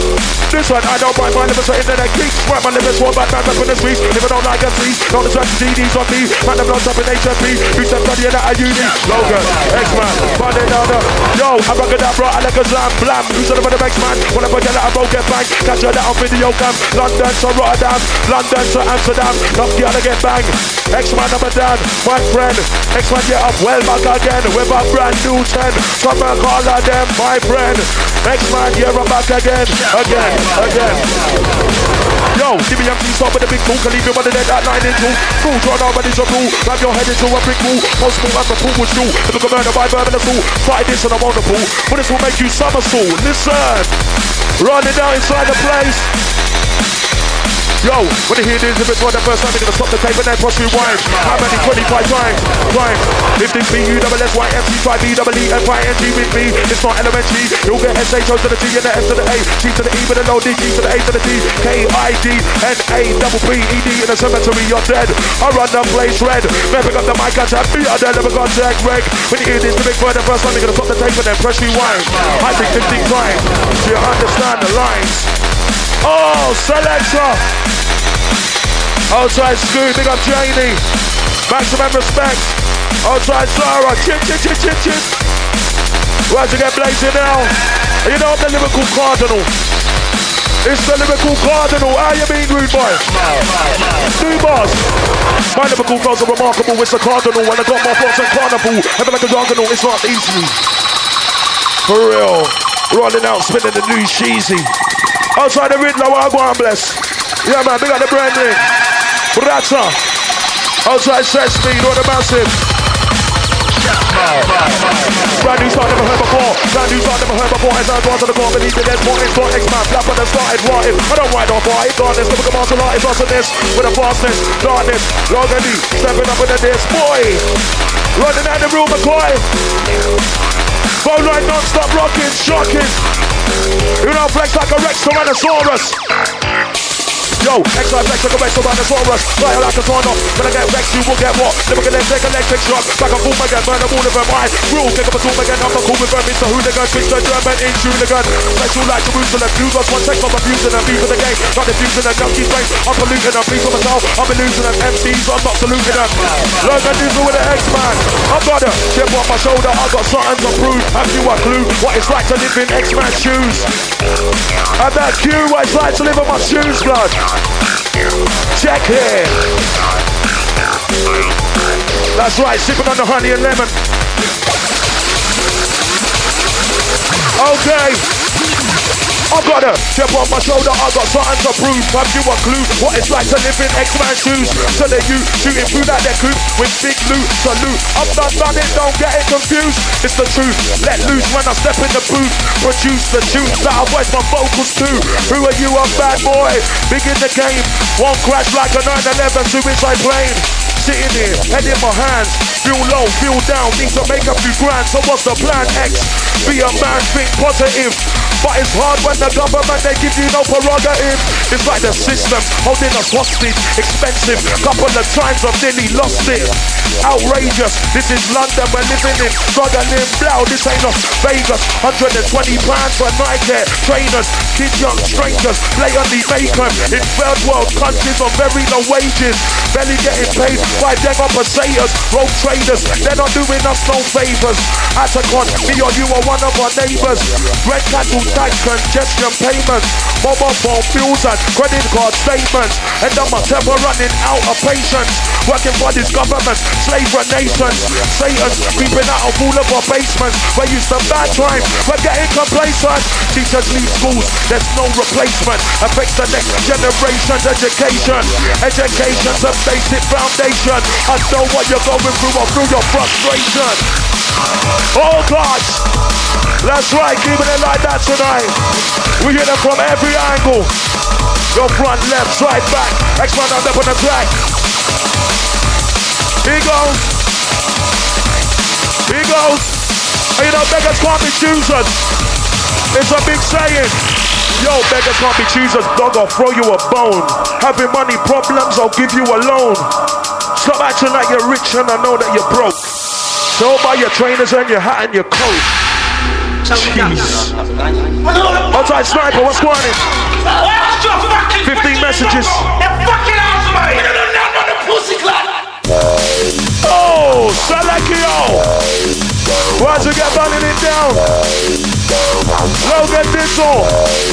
This one, I don't mind my limits are internet geeks. Right, my limits, one bad man up in the streets. If I don't like a see, don't listen to GDs on me. Man, I'm not up in HMP. Reach them studying at a uni. Logan, X-Man, running down the. Yo, I'm rocking that bro, I like a slam, blam. Who's the other X-Man? When I put that, I broke it bang. Catch her that on video cam. London to Rotterdam, London to Amsterdam. Knock the other get bang. X-Man number down, my friend. X-Man get up, well back again. With a brand new 10. Come and call her them, my friend. X-Man, yeah, I'm back again. Again. Yo, give me a piece up with a big tool. Can leave you on the dead at 9 into. Cool, draw down, ready to rule. Grab your head into a brick wall. Most move as the pool was due. If you can murder by burn in the pool. Try this and I'm on the pool. But this will make you somersault. Listen. Running down inside the place. Yo, when you hear this, if it's for the first time, you're gonna stop the tape and then press rewind. How many 25 times? Time. If this be U-double-S-Y-M-C, try B-double-E-F-I-N-G with me. It's not elementary. You'll get S-H-O to the T and the S to the A. G to the E with a low D, G to the A to the D. K-I-D-N-A-double-P-E-D in the cemetery, you're dead. I run the place red. Never got the mic, I tap me, I never got Jack Reg. When you hear this, the big for the first time, you're gonna stop the tape and then press rewind. I think 15 times. Do you understand the lines? Oh, selector. Outside Scoot, big up Janie. Maximum respect. Outside Sarah, chip. Where'd you get blazing now? And you know I'm the lyrical cardinal. It's the lyrical cardinal. How you mean, rude boy? Two bars. My lyrical flows are remarkable. It's a cardinal. And I got my thoughts on carnival. Heaven like a jargonal. It's not easy. For real. Rolling out, spinning the new cheesy. Outside the Riddler, I go and bless. Yeah, man, big up the brand ring. Brata. Outside set speed, or the massive. Brand new start never heard before. Brand new start never heard before. As I go to the core, believe in it. More it's not X-Man. Black when I started rotting. I don't ride off right. Darkness, never come martial artist. Also this, with a fastness. Darkness, Logany. Stepping up into this. Boy. Running out the room, McCoy. Phone line non-stop rocking, shocking. You know, flex like a Rex Tyrannosaurus. Yo, X-Life flex like a Rex Tyrannosaurus. Fire like a tornado. When I get Rex, you will get what? Never get take electric shock. Back and forth again, burn them all of them. I rule, take up a tool again. I'm not cool with them. It's the hooligan, switch the German in Hooligan. Special like Jerusalem. Blue guns, one text, I'm abusing them. Beef of the game, not diffusing them. Junkie brains, I'm polluting them. Please for myself, I'm losing them. MCs, I'm not saluting them. Learn the diesel with the X-Man. I got a chip on my shoulder. I got something to prove. Have you a clue what it's like to live in X-Man shoes? And that cue, what it's like to live in my shoes, blood. Check here. That's right, sipping on the honey and lemon. Okay. I got a chip on my shoulder, I got something to prove. Have you a clue what it's like to live in X-Man shoes? So that you shooting through that coop with big loot, salute. I've done it, don't get it confused. It's the truth, let loose when I step in the booth. Produce the tunes that I voice my vocals to. Who are you, a bad boy? Big in the game, won't crash like a 911 suicide plane. Sitting here, head in my hands. Feel low, feel down, need to make a few grand. So what's the plan X? Be a man, think positive. But it's hard when the government, they give you no prerogative. It's like the system holding us hostage. Expensive, couple of times I've nearly lost it. Outrageous, this is London we're living in. Struggling, blow, this ain't Las Vegas. 120 pounds for night care. Trainers, kids, young strangers, blatantly vacant. In third world countries on very low wages. Barely getting paid by them operators, road traders. They're not doing us no favors. Atacon, me or you are one of our neighbors. Red cattle tax, congestion payments, mobile phone bills and credit card statements. And I'm ever running out of patience. Working for this government, slave nations. Satan's creeping out of all of our basements. We're used to bad times, we're getting complacent. Teachers leave schools, there's no replacement. Affects the next generation's education. Education's a basic foundation. I know what you're going through or through your frustration. Oh God, that's right, keeping it like that tonight. We hit them from every angle. Your front, left, side, back. X-Man on up on the track. Here goes. Here goes. And you know, beggars can't be choosers. It's a big saying. Yo, beggars can't be choosers. Dog, I'll throw you a bone. Having money problems, I'll give you a loan. Stop acting like you're rich and I know that you're broke. So buy your trainers and your hat and your coat. Jeez. Outside Sniper, what's going on? 15 messages. Oh, Salakio. Why'd you get running it down? Logan Dizzle.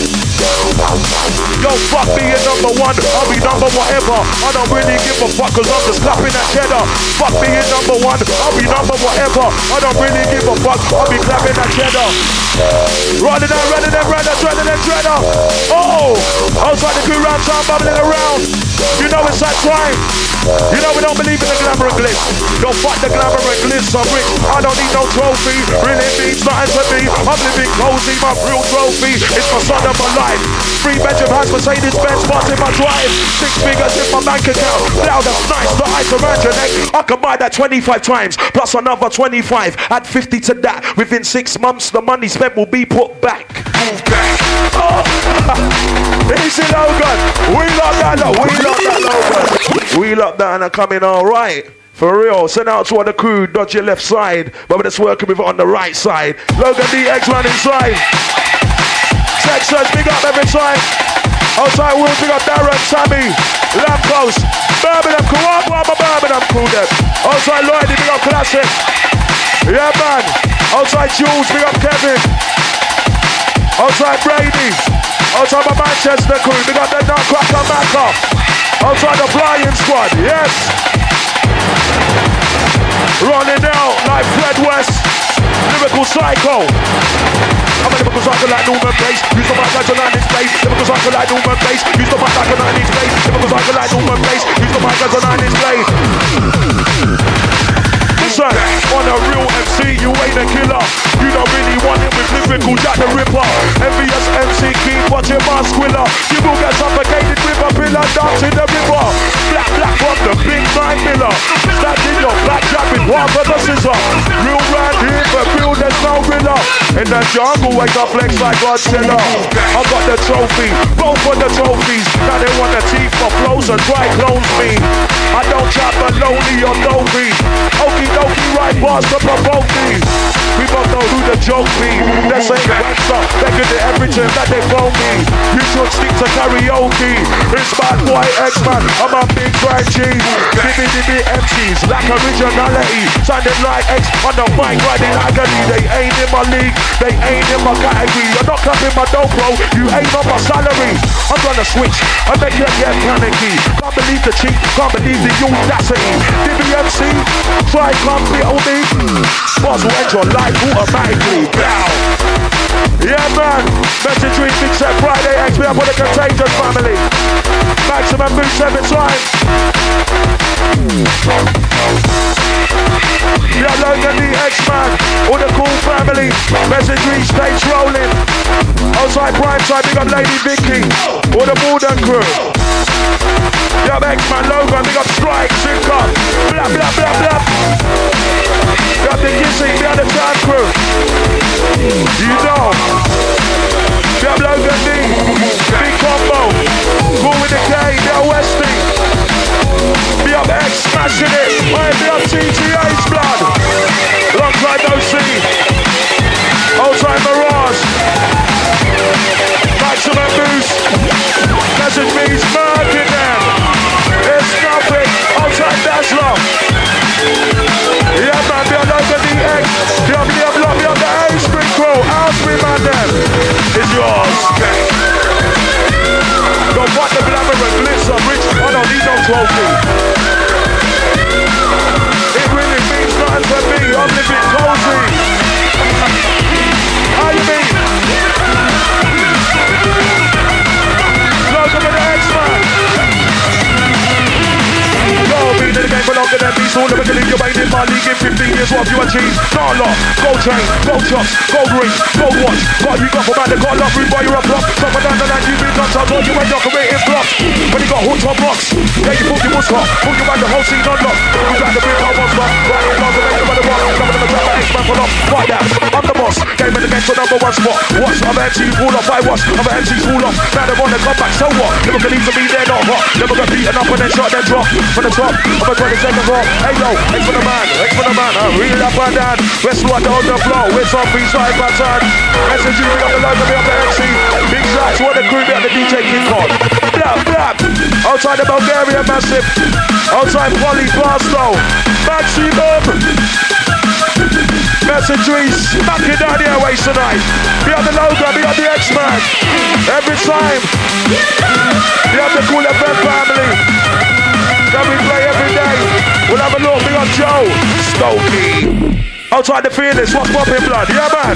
Yo, fuck being number one, I'll be number whatever. I don't really give a fuck cause I'm just clapping that cheddar. Fuck being number one, I'll be number whatever. I don't really give a fuck, I'll be clapping that cheddar. Running them, dreader. Oh, outside the crew round town, bubbling around. You know it's that time. You know we don't believe in the glamour and glitz. Don't fuck the glamour and glitz, I'm rich. I don't need no trophy, really means nothing to me. I'm living cozy, my real trophy. It's my son of my life. 3-bedroom house, Mercedes-Benz, spots in my drive. 6 figures in my bank account. Now that's nice, the ice around your neck. I can buy that 25 times, plus another 25. Add 50 to that. Within 6 months, the money spent will be put back. Move back. Oh. Easy Logan. We love that, Logan. We love that and are coming all right. For real, send out to all the crew, dodge your left side, but we're just working with it on the right side. Logan DX run inside. Texas, big up every time. Outside Will, big up Darren, Sammy, Lamppost, Birmingham crew, I'm a Birmingham crew them. Outside Lloyd, big up Classic. Yeah man. Outside Jules, big up Kevin. Outside Brady. Outside my Manchester crew, big up the Nutcracker Macca. Outside the Flying Squad, yes. Running out like Fred West, lyrical psycho. I'm a lyrical psycho like Norman Bass. Use the mic like a 90s bass. Lyrical psycho like Norman Bass. Use the mic like a 90s bass. Lyrical psycho like Norman Bass. Use the mic like a 90s bass. Listen, on a real MC, you ain't a killer. You don't really want it with lyrical Jack the Ripper. Envious MC, keep watching my squiller. You will get suffocated with a pillar, dance in the river. Black from the big 9mm. Stand in your black jacket, one for the scissor. Real round here, but real there's no riller. In the jungle, wake up flex like Godzilla. I got the trophy, both of the trophies. Now they want the teeth for flows and try clones me. I don't chat baloney or Dovey. Okie dokie, right bars to provoke me. We both know who the joke be. This ain't gangsta, they're good at everything that they phone me. You should stick to karaoke. It's bad boy X-Man, I'm a big fried cheese. Dibby MCs, lack originality. Sounding like X on the mic, riding agony. They ain't in my league, they ain't in my category. You're not clapping my dough, bro, you ain't on my salary. I'm gonna switch, I make you get panicky. Can't believe the cheat, can't believe the audacity. Dibby MC, try come beat me. Boss will end your life automatically. Bow. Yeah man, message read Big Set Friday X, we up on the Contagious family. Maximum boost every time. Yeah, Logan the X-Man, all the cool family. Message read stage rolling. Outside Prime Side, big up Lady Vicky, all the Morden crew. Yeah, X-Man, Logan, big up Strike, Zinka, blah blah blah blah. Yeah, the Kissy, yeah, the Town crew. You know. Yeah, Logan D, big combo. Cool with the K, yeah, Westy. Be up X, smashing it. Be up TTA's blood. Alongside OC. Outside Mirage. Maximum boost. Message me's murking them. It's nothing. Outside Dazzler. Yeah man, be up Logan DX. Be up the A-Street crew. Outstream man them. It's yours. Don't want the glamour and glitz, I'm rich, I don't need no trophy. It really means nothing to me, I'm living cozy. How you mean? Logan with the X-Man. Go be the game for longer than me, so never can leave your mind in my league in 15 years, what have you achieved? Not a lot, gold chain, gold chops, gold rings, gold watch. What you got for man, they got a lot, rude boy, you're a flop. Stop and down the line, you beat guns, I'll you when you're creating blocks. When you got hooks on blocks, yeah, you thought you was hot. Thought you had the whole scene on lock. You got the big hot monster. Right in on the make of the rock. Coming in the trap, X-Man for off. Fight that, I'm the boss. Game in the game for number one spot. Watch, other MCs fall off, I watch. Other MCs fall off. Now they want to come back, so what? Never can leave to me, they're not hot. Never got beaten up and then shot, then drop. From the top, of a 20 seconds off. Hey yo, X for the man, X for the man. Reel up and down. West one on the floor. It's on free side by time. SSG, we got the logo, we got the XC. Big shots, what the crew, we got the DJ King Kong. Blap, blap. Outside the Bulgaria, massive. Outside Polly, Barstow. Maximum. Messageries, knocking down the airways tonight. We have the logo, we have the X-Man. Every time. We have the Cool FM family. That we play every day. We'll have a look, we got Joe. Stokey. Outside the Fearless, what's popping blood? Yeah, man.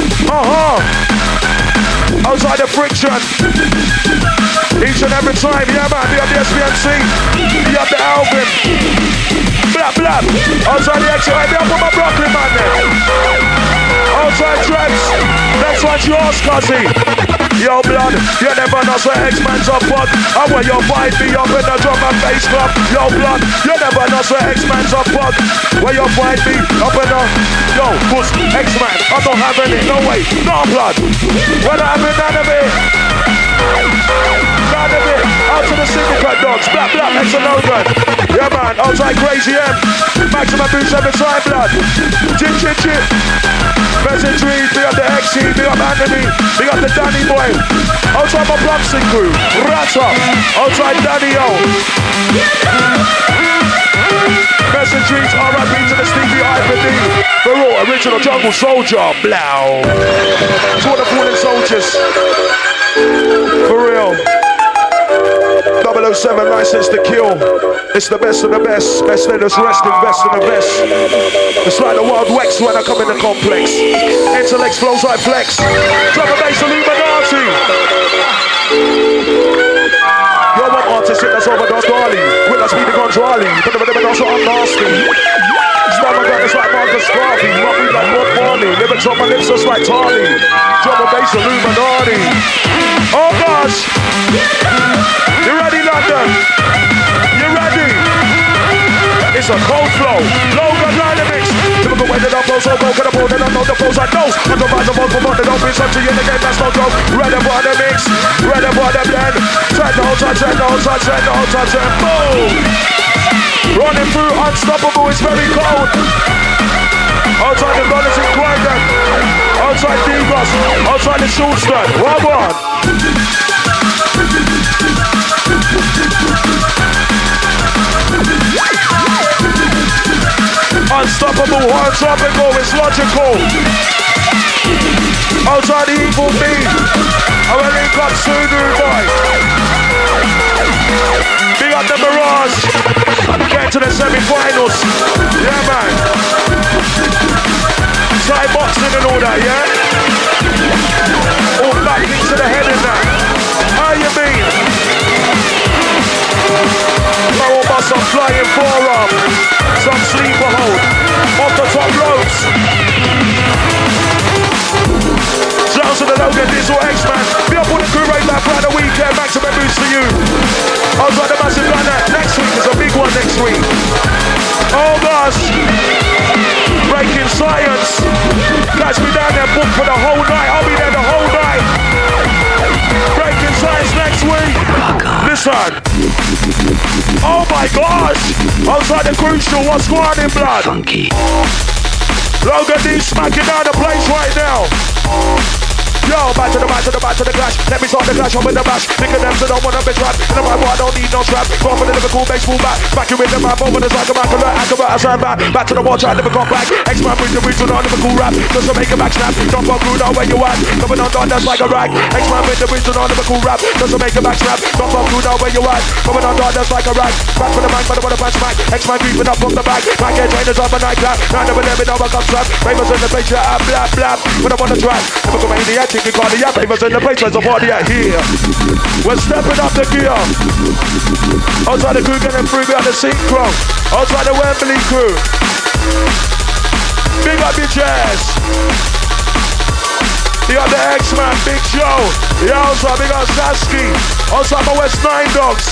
Outside the Friction. Each and every time, yeah, man. We have the SPNC. We have the Alvin. Blap, blap. Outside the X, right, we have my Brooklyn man there. Outside Dreads. Next one's yours, Cuzzy. Yo, blood, you never know so X-Man's up fuck. And when you find me up in the drum and bass club. Yo, blood, you never know so X-Man's up fuck. When you find me up in the... Yo, puss, X-Man, I don't have any, no way, no blood. When I have none of it. None of it. Out to the syndicate dogs, blap, blap, X-Logan. Yeah, man, outside Crazy M. Maximum boots every time, blood. Chip, chip, chip. Messageries, we got the XC, we got Anthony, we got the Danny boy. Outside my Blumsing crew, Rata, outside Danny O. Messageries, RIP to the Stevie Ivory, Barreau, original jungle soldier, blow. To all the fallen soldiers, for real. 007 license to kill. It's the best of the best. Best let us rest, invest in the best. It's like the wild wax when I come in the complex. Intellect flows like flex. Drum and bass Illuminati. You're one artist in the over Don Darley. With us speeding on Charlie. But the rhythm also I'm nasty. Start my gun just like Marcus Garvey. Rock me like Bob Marley. Lyrics on my lips just like Tarly. Drum and bass Illuminati. Oh gosh. You ready, London? You ready? It's a cold flow. Logan Dynamics. Typical way that I'm so broken. I'm holding on the flows I know. I'm the rise of all from the don't be something in the game. That's no joke. Ready for the mix. Ready for the blend. Turn the whole time, turn the whole time, turn the whole time, turn. Boom. Running through unstoppable. It's very cold. Outside the Dollars in Croydon. Outside Digos. Outside the Schulston. One on. Unstoppable, unstoppable, it's logical. Outside the evil me, I will link up soon, boy. Big up the Mirage. Get to the semi-finals. Yeah, man. Side boxing and all that, yeah? All back into the head in that. How you mean? Barrel bust on flying forearm. Some sleeper hold. Off the top ropes. Sounds of the Logan Diesel X-Man. Be up on the crew right back for the weekend. Maximum boost for you. Outside the massive gunner. Next week is a big one next week. Oh gosh. Breaking science. Catch me down there, book for the whole night. I'll be there the whole night. Breaking science next week. Listen. Oh my gosh. Outside the crucial, what's going on in blood? Funky. Logan D smacking down the place right now. Yo, back to the clash. Let me start the clash, I'm with the bash. Thinking them so don't wanna be trapped. In the right I don't need no strap. Go for the Liverpool baseball back. Back you with the map over the side of Acrobat, I stand back. Back to the wall, try to never come back. X-Man with the region on Liverpool rap. Just to make a back snap. Jump on crew, know where you at. Coming on down, that's like a rag. X-Man with the region on Liverpool rap. Just to make a back snap. Jump on crew, know where you at. Coming on down, that's like a rag. Back for the man, but I wanna punch back. X-Man creeping up from the back. Back here, trainers up a nightclub. Now never let me know I come trap. Ravers in the face, yeah, blap, blap. When I'm on the track. Never come maniac, thinking cardiac. In the place, there's a party out here. We're stepping up the gear. Outside the crew getting free behind the synchro. Outside the Wembley crew. Big up your jazz. You got the X-Man, Big Joe. Yo. outside, big up Sasky. Outside my West 9 dogs.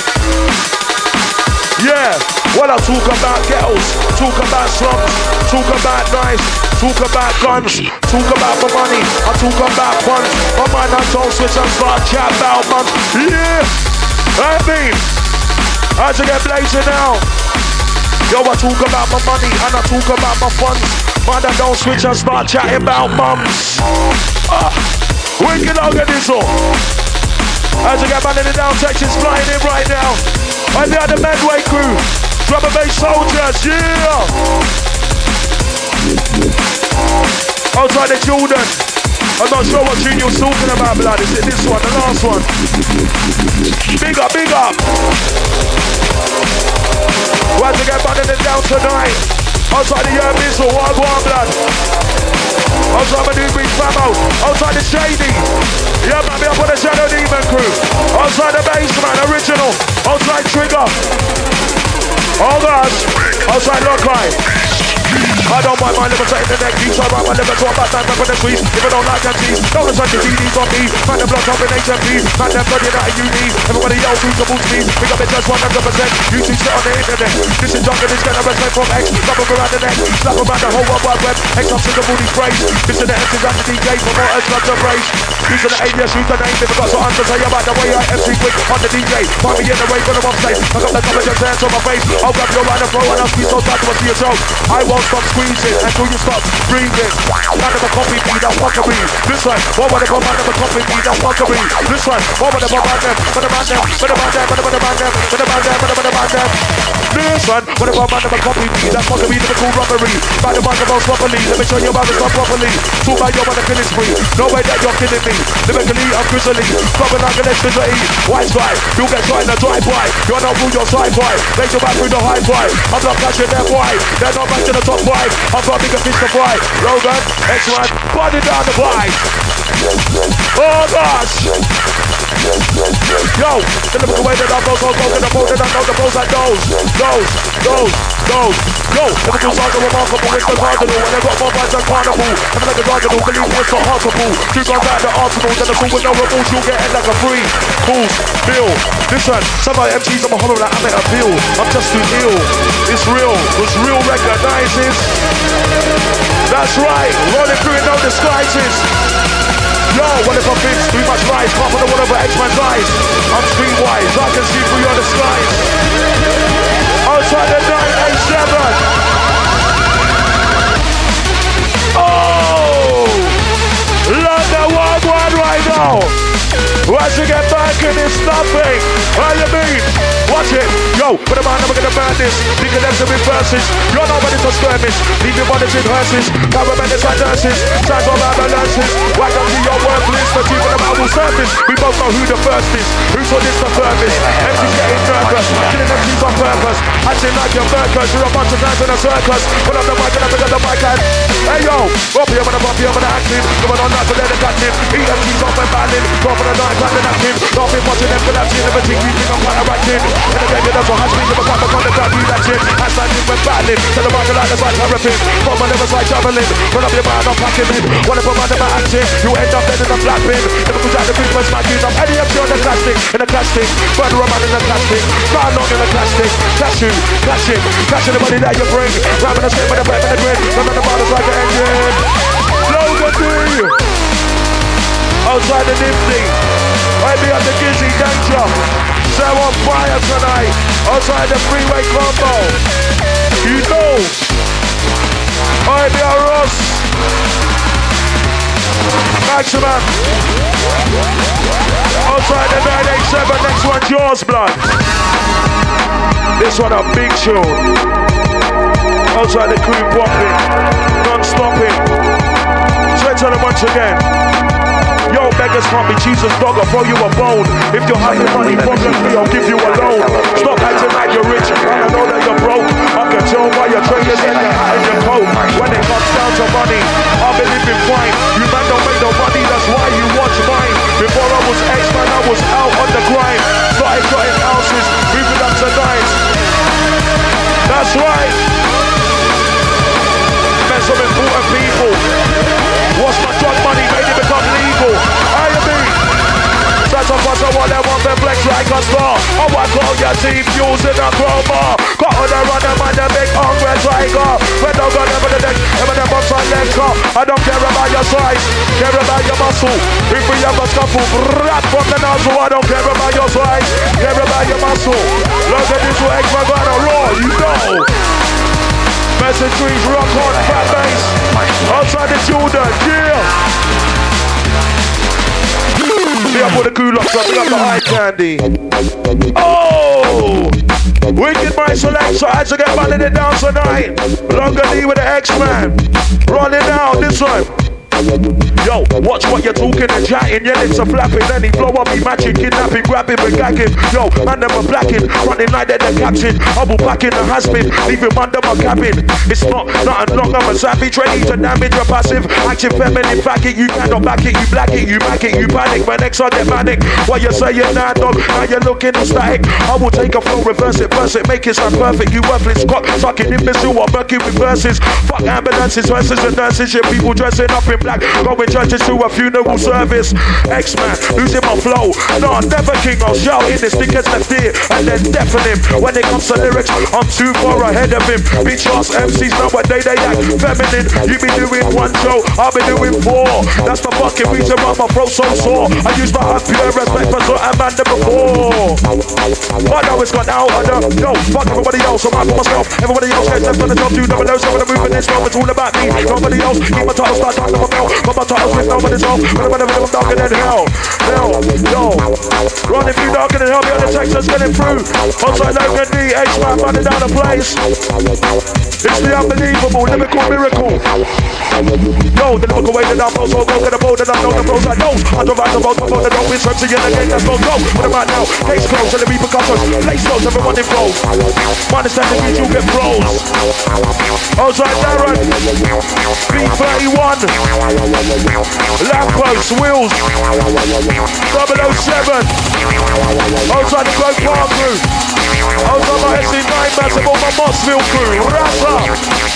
Yeah, what I talk about ghettos, talk about slums, talk about nice, talk about guns, talk about my money, I talk about funds. My mind I don't switch and start chat about months. Yeah, I mean, how'd you get blazing now? Yo, I talk about my money and I talk about my funds. Man, I don't switch and start chatting about mums. Wicked, I'll get this on. How'd you get man in the down sections flying in right now? And the other Medway crew, drum and bass soldiers, yeah! Outside the Jordan, I'm not sure what tune you're talking about, blood. Is it this one, the last one? Big up, big up! Why'd you get man in the down tonight? Outside the Missile, wild one, blood. Outside my new big famo, outside the Shady. Yeah, man, me up on the Shadow Demon crew. Outside the Bassman, original. Outside Trigger. Oh gosh. Outside Lockeye. I don't mind my liver taking the neck deep, so I ride my liver to a bad time back on the streets. If I don't like them cheese, don't listen to CDs on me. Man, them blood up in HMPs, man, them bloody out of uni. Everybody else who's the boots me, pick up it just 100%. You two sit on the internet. This is jungle, this kind of respect from X. Slap them around the neck, slap around the whole wide web. X up to the booty sprays. This is the MCs and the DJ, promoters, not the brace. These are the alias, shoot the name, if I got so to say about the way I MC quick on the DJ. Find me in the rave when I'm on stage. I got the coverage and dance on my face. I'll grab your right and throw and I'll squeeze so tight to see your show. I won't stop squeezing until you stop breathing. Man of a copy me, that fuckery. This one, what would the man of a copy me, that fuckery. This one, what would the man them, for the man them, for the man them, for the man them, for the man them, for the man them. This one, what the man of a copy me, that fuckery, lyrical robbery. By the microphone properly, let me show you about this one properly. Talk about your man to kill it free. No way that you're killing me. Lyrically, I'm grizzly. Dropping like an electricity. White guy, you get shot in the drive-by. You're not through your sci-fi. Make your back through the high-five. I'm not catching their five. They're not back to the top five. I've got bigger fish to fry. Logan, X-Man, body down the five. Oh gosh. Yo, the lyrical way that I go to the boat that I know the boats like those. Yo, lyrical songs are remarkable, it's the cardinal. And I got more vibes than carnival. I'm like a cardinal, believe me, it's not possible. Two guys out the arsenal, then the fool with no remorse, you'll get it like a free. Pools, bill. Listen, some of my MCs on my hollow like I'm at a bill. I'm just too ill. It's real, was real recognizes. That's right, rolling through it, no disguises. Yo, what if I fix too much lies? Can't put the whatever X-Man's eyes. I'm streetwise, I can see through your disguise. Outside the 987. Oh! London one right now. Once you get back in it's nothing. How you mean? Watch it. Yo, but the man never gonna burn this. Be connected with verses. You're nobody's a skirmish. Leave your bodies in hearses. Paramedics and nurses. Signs of ambulances. Why don't see your worthless? The people of our surface. We both know who the first is. Who saw this the furthest? MC's getting nervous. Killing MC's on purpose. Acting like you're burgers. You're a bunch of guys in a circus. Put up the mic and I pick up the mic and hey yo, up here, I'm acting. Going on night for the captain. EMC's off and banding. Go for the night, banding acting. Don't be watching them collapsing. Never think we think I'm quite acting. And again, you know, so has been the back on the crowd, you acting. And standing when battling. Tell the mic like the back therapist. From my liver's like traveling. Put up your mind, I'm packing in. Wanna put my never acting. You end up dead in a flat bin. Never goes out the Christmas smacking. I'm any MC on the plastic. In the plastic. Further a man in the plastic. Start long in the plastic. Clash you, clashing. Clashing the money that you bring. Ramming the same with the breath and the grin. Ramming the bottles like an engine. Logan D. Outside the Nifty. Right behind the Gizzy Danger. So on fire tonight. Outside the freeway combo. You know. Right behind Ross. Maximum. Outside the 987. Next one, yours, blood. This one a big tune. Outside the crew popping. Non-stopping. Tell them once again. Yo, beggars can't be Jesus, dog, I'll throw you a bone. If you're having money problems, me, I'll give you a loan. Stop acting like you're rich, and I know that you're broke. I can tell by your traders in your hat and your coat. When it comes down to money, I've been living fine. You man don't make no money, that's why you watch mine. Before I was X-Man, I was out on the grind. Started cutting houses, moving up to nines. That's right. Met some important people. What's my drug money made it become legal? How you mean? flex like a star. I want all your team using a crowbar. Got on the run and man, the big hungry tiger. When I'm gonna put the deck, I'm gonna bump on them car. I don't care about your size, care about your muscle. If we have a scuffle, rap from the nozzle. I don't care about your size, care about your muscle. Look at this egg, my gonna roll, you know. Message trees, rock on, fat bass. Outside the Jordan, yeah. Yeah, put the cool ups up, we got the high candy. Oh! Wicked my selection, I had to get running it down tonight. Longer D with the X-Man. Rolling down this one. Yo, watch what you're talking and chatting. Your lips are flapping, then he blow up, he matching, kidnapping, grabbing, and gagging. Yo, man, them are blacking, running like they're the captain. Hubble back in the has-been, leave him under my cabin. It's not, I'm a savage, ready to damage your passive. Active, feminine, faggot, you cannot back it, you black it, you back it, you panic. My next on get manic. What you saying now, dog? Now you're looking static. I will take a flow, reverse it, burst it, make it sound perfect. You worthless cock, sucking imbecile, I'm working with verses. Fuck ambulances, verses and nurses, shit, people dressing up in black, going churches to a funeral service. X-Man, losing my flow. No, never king, I'll shout in the stickers left here and then deafen him. When it comes to lyrics, I'm too far ahead of him. Bitch ass MCs nowadays, they act feminine. You be doing one show, I'll be doing four. That's the fucking reason why my throat so sore. I use my heart pure respect for so Amanda before. But now it's gone out, I don't know. Fuck everybody else, I'm out for myself. Everybody else gets left on the job, you never know. So when I'm moving this film, it's all about me. Nobody else, keep my title, start talking about but my title's with nobody's off. When I'm darker than hell. Hell, yo. Running through darker than hell, the other Texas getting through. Outside Logan D, H-Man running down the place. It's the unbelievable, lyrical miracle. Yo, the lyrical way that I'm so go get a boat and I know the pros I know. I don't ride the boat, I'm on the road, it's empty in the game, that's no go. What about now? Case closed and the repercussions. Place closed, everyone involved. Understand the beat, you get froze. Outside Darren, B31. Lamppost, wheels 007. Outside the Globe Park crew. Outside my SC9 massive, all my Mossville crew. Rasa.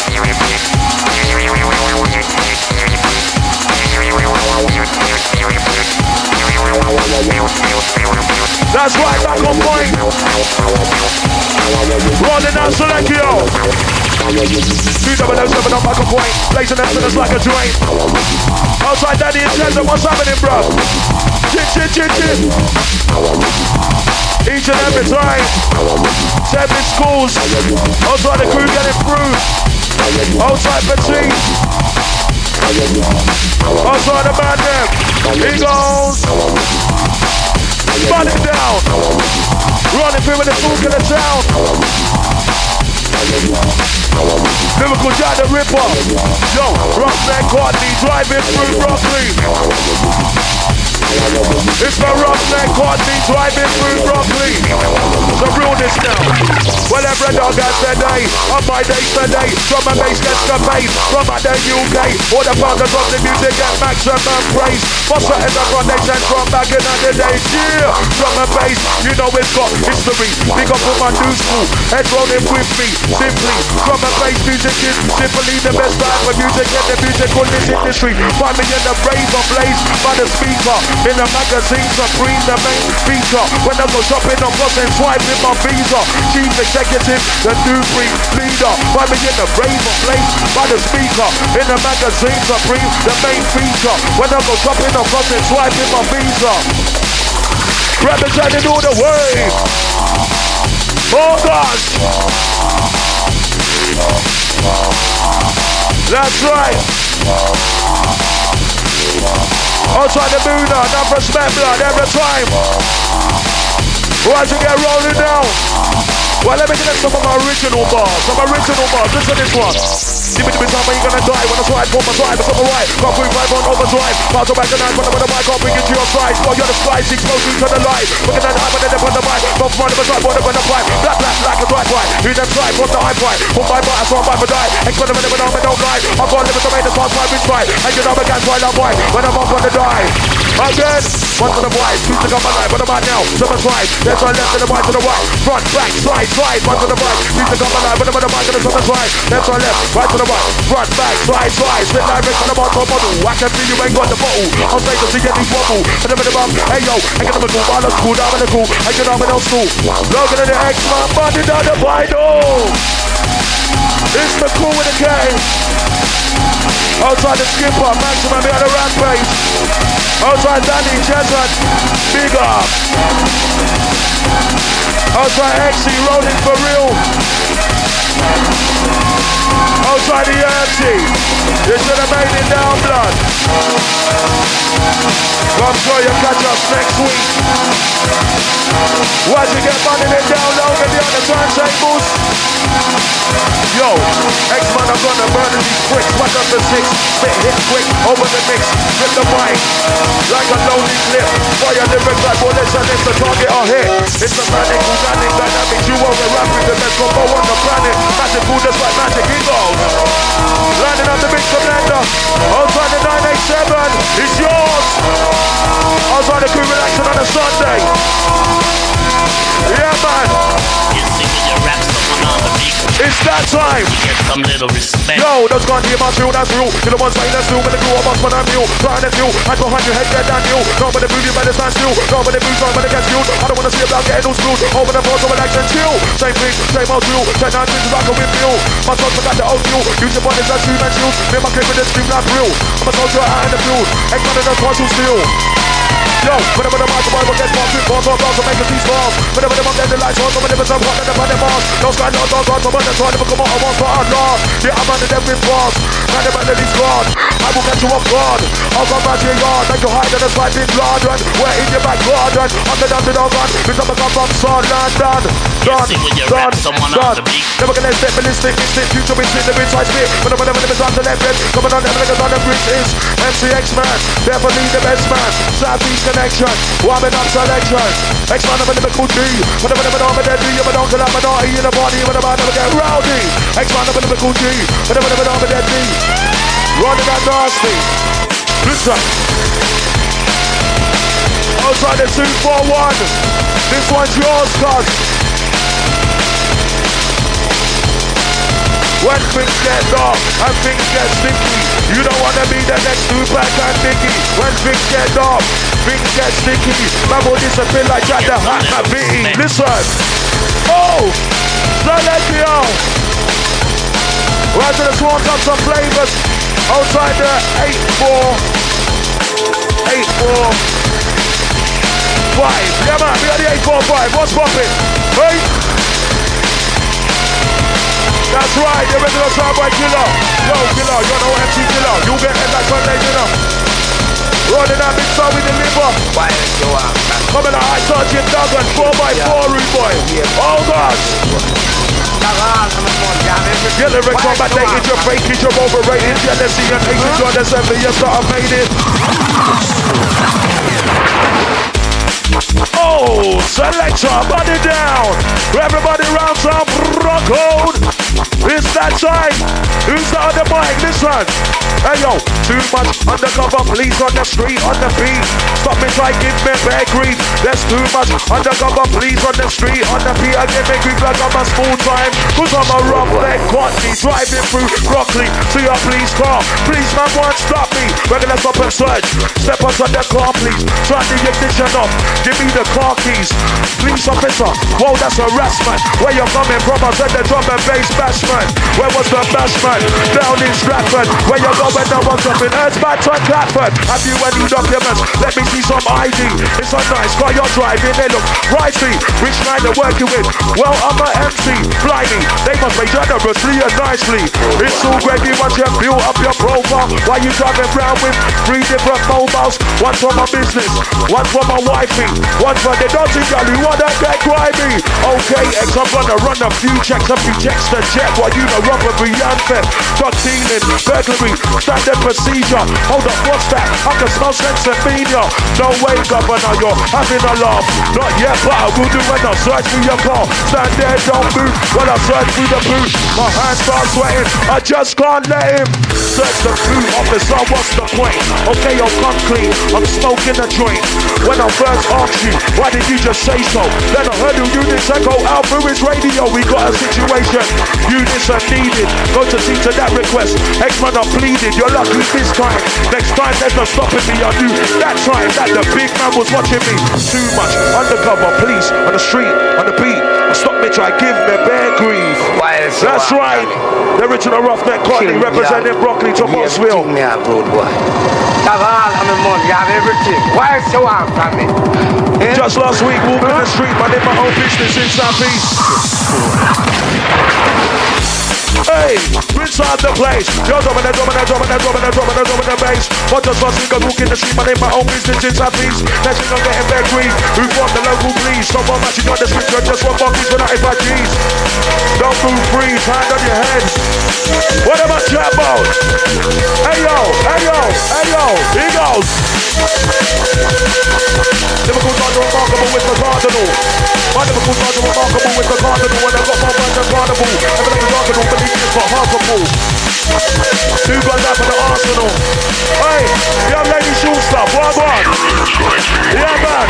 That's right, back on point. Rolling out Selecchio. 2007 on back on point. Blazing them sinners like a joint. Outside Daddy and Tender, what's happening, bro? Chin. Each and every time. 7 schools. Outside the crew getting through. Outside Petit. Outside the man them. He goes. Burn it down. Running through with the talk in the town. Lyrical Jack the Ripper. Yo, Roughneck Courtney driving through Brooklyn. It's the Roughneck Courtney driving through Brooklyn. The realness now. Well, every dog has their day. On my day today, drum and bass gets the bass. From at the UK, all the founders of the music get maximum praise. For certain the foundations from back in the days. Yeah, drum and bass, you know it's got history. Big up for my new school, head rolling with me. Simply, drum and bass music is simply the best type of music in the musical industry. Find me in the rave of blaze by the speaker. In the magazine, Supreme, the main feature. When I go shopping, I'm wasn't swiping my visa. Chief executive, the new breed leader. Find me in the rave of blaze by the speaker. In the magazine, Supreme, the main feature. When I go shopping, I'm wasn't swiping my visa. Representing all the way. Oh gosh. That's right. Outside the Buddha, not respect blood every time. Why you get rolling down? Well, let me get some of my original bars. Listen to this one. Give me the time when you're gonna die. When I slide for my side, it's alright. Can't bring 5 on overdrive. Pass it back the night, when I'm on the mic, I'll bring it to your side. While you're the skies, explosion to the light. Looking at the hype and then on the mic. Both front of the side, bottom of the pipe. Black like a drive-by. You them side, from the high fight. From my bite, I saw my die. Experiment with arm and don't lie. I've got limits to make the past my bitch fight. And you know I can't try that boy when I'm up on the die. Again, one to the right, two to come alive, what about now? Seven right, there's one left to the right to the right, front, back, side, slide, one to the right, two to come alive, what about the right to the seven right, there's one left, right to the right, front, back, slide, slide, split line, rest on the bottom bottle. I can see you ain't got the bottle. I'll say to see any wobble. And then the bum, hey yo, I get them a cool, ball of school, down in the cool, I get down in the school. Looking at the X-Man, body down the final. It's the cool with the K. Outside the skipper, maximum on the rampage. Outside Danny, Jason, big up. Outside XC, rolling for real. Outside the empty, you should have made it down, blood. I'm sure you'll catch us next week. Once you get money then down low, maybe on the turntables. Yo, X-Man, I'm gonna burn these bricks. 1 up to 6, spit hit quick, over the mix, grip the mic, like a lonely clip. Fire lyrics like bullets and it's the target or hit. It's the manic, organic, dynamic, you over rapping, the best combo on the planet. Magic food, just like magic eagles. Landing on the mixer blender, outside the 987, it's yours. Outside the crew relaxing on a Sunday. Yeah, man. It's that time. Get some little respect. Yo, that's gone to my real, that's real. You're the one saying that's real. When the crew of us, when I'm new, trying to feel. I go 100 head, get down you. Nobody move you, better stand still. Nobody move, nobody gets you. I don't wanna see about getting no screwed. Over the board, so relax and chill. Same thing, same old drill. 10 9 things like a windmill. My thoughts forgot the old fuel. Use your bodies as human shields. Me and my clip with this stream like real. I'm a soldier out in the field. Ain't none of the cars who steal. Yo, whenever the microphone gets popped, we pause on dogs and make the peace balls. Whenever the get the lights on, some of them are hot and the bars. No sky, no dog, on, some of them try to come out of one spot and lost. Yeah, I'm under them with bars. Now the melody's gone. I will get you off guard. I'll come back to your yard, like you hide in a side big garden. We're in your back garden. I'm the down to the gun. Because I come from Sunland, done. Never gonna step ballistic, instant, future instant, the inside spit. But I'm never time to let it. Coming on them niggas on the bricks is MCX man. Definitely the best man. Southeast connection, warming up selection. X-Man of a lyrical G. Whatever never know, but then do you ever don't kill up, but not in the body, but about never get rowdy. X-Man of a lyrical G. Whatever never know, but then do. Running that nasty. Listen. Outside the 241. This one's yours, cuz. When things get dark and things get sticky, you don't wanna be the next Tupac and Biggie. When things get dark, things get sticky. Man will disappear like Jack the Hat and Bitty. Listen. Oh, Silencio. Right to the swarm, got some flavors. Outside the 8-4. 8-4-5. Yeah man, we got the 8-4-5. What's poppin'? Hey? That's right, the regular Starboy killer. Yo, killer, you know MC killer. You get head like Sunday dinner. Running that big song with the liver. Coming out, I saw Jim Duggan, 4x4 rude boy. Oh gosh. Get the lyrics on back, dated, you're faking, you're overrated. Jealousy and hatred, you're the 7 years that I made it. Oh, selector, body down. Everybody round some rock hold. It's that time. Who's that on the mic? Listen. Hey yo, too much undercover police on the street, on the beat. Stop me try, give me bad grief. There's too much undercover police on the street, on the beat. I get me grief like I'm a small time. Cause I'm a rough leg quantity. Driving through broccoli to your police car. Policeman won't stop me. Regular stop and search. Step outside the car, please. Turn the ignition off. Give me the car keys. Police officer, whoa, that's harassment. Where you coming from? I said the drum and bass bashman. Where was the bashman? Down in Stratford. Where you going? No one's up in Earth's back to Clapford. Have you any documents? Let me see some ID. It's a nice car you're driving. They look pricey. Which kind of working with? Well, I'm a MC. Blimey, they must pay generously and nicely. It's all gravy once you build up your profile. Why you driving around with 3 different mobiles? One for my business, one for my wifey, one for the dirty y'all who wanna get grimy. Okay, X, I'm gonna run a few checks to jet while you know robbery and theft, drug dealing, burglary, standard procedure. Hold up, what's that? I can smell Sensomania. No way, governor, you're having a laugh. Not yet, but I will do when I search through your car. Stand there, don't move when I search through the boot. My hands start sweating, I just can't let him search the boot. Officer, what's the point? Okay, I'll come clean, I'm smoking a joint. When I first asked you, why did you just say so? Then I heard you units echo out through his radio. We got a situation, units are needed. Go to see to that request. X-Man are pleaded, you're lucky this time. Next time there's no stopping me. I knew that time that the big man was watching me. Too much undercover police on the street, on the beat. Stop me, try give me bare grief. That's right. The original Roughneck Courtney representing Broccoli to Mossville. Me a good boy. Have all of my money, have everything. Why so on from me? Just last week, walking the street, man, in my own business in Southeast. Hey, inside the place. You're drumming the bass. But just last week, I walk in the street, man, in my own business in Southeast. Next thing I'm getting bare grief. Who from the local police? Someone matching on the street, just one buckets for 95 G's. Don't move, freeze, hand on your head. What about Jabbo? Hey yo, here goes. Liverpool done remarkable with the Cardinal. My Liverpool done remarkable with the Cardinal. When I got my brand of Carnival, everything's Cardinal, believe it's for Harkable. Two guns out for the Arsenal. Hey, young lady shoot stuff, what on? Yeah, man.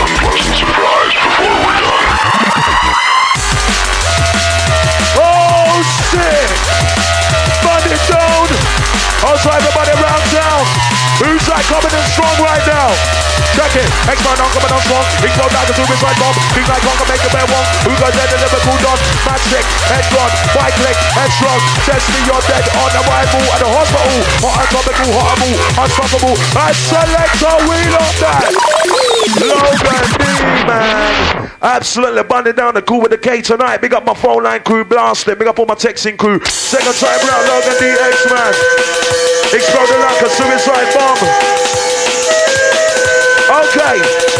Oh shit! Burn it down! Also everybody round town. Who's that coming in strong right now? Check it. X-Man on coming on strong. Explode like a suicide bomb. King like Kong can make a bear one. Who got dead in Liverpool done? Magic, head run, white click, head strong. Test me, you're dead on the rifle at the hospital. Hot atomical, horrible, unstoppable. I select a wheel on that. Logan D, man. Absolutely bundling down the cool with the K tonight. Big up my phone line crew, blasting. Big up all my texting crew. Second time round, Logan D, X-Man. Exploded like a suicide bomb. Okay.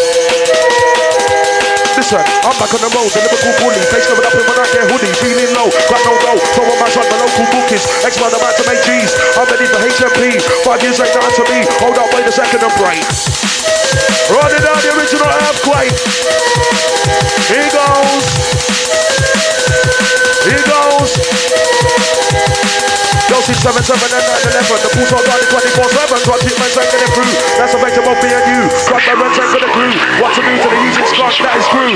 Listen, I'm back on the road, the Liverpool bully. Face covered up in my night, hoodie, feeling low. Got no dough, so I match on the local bookies. X-Man about to make G's. I'm ready for HMP. 5 years ain't nothing to me. Hold up, wait a second and break. Running down the original earthquake. Here goes. Here goes. Yo, 677 and 911. The pools are guarded 24/7. Got shipments ain't getting through. That's affecting both me and you. Got my rents ain't for the crew. What to do to the using scotch? That is true.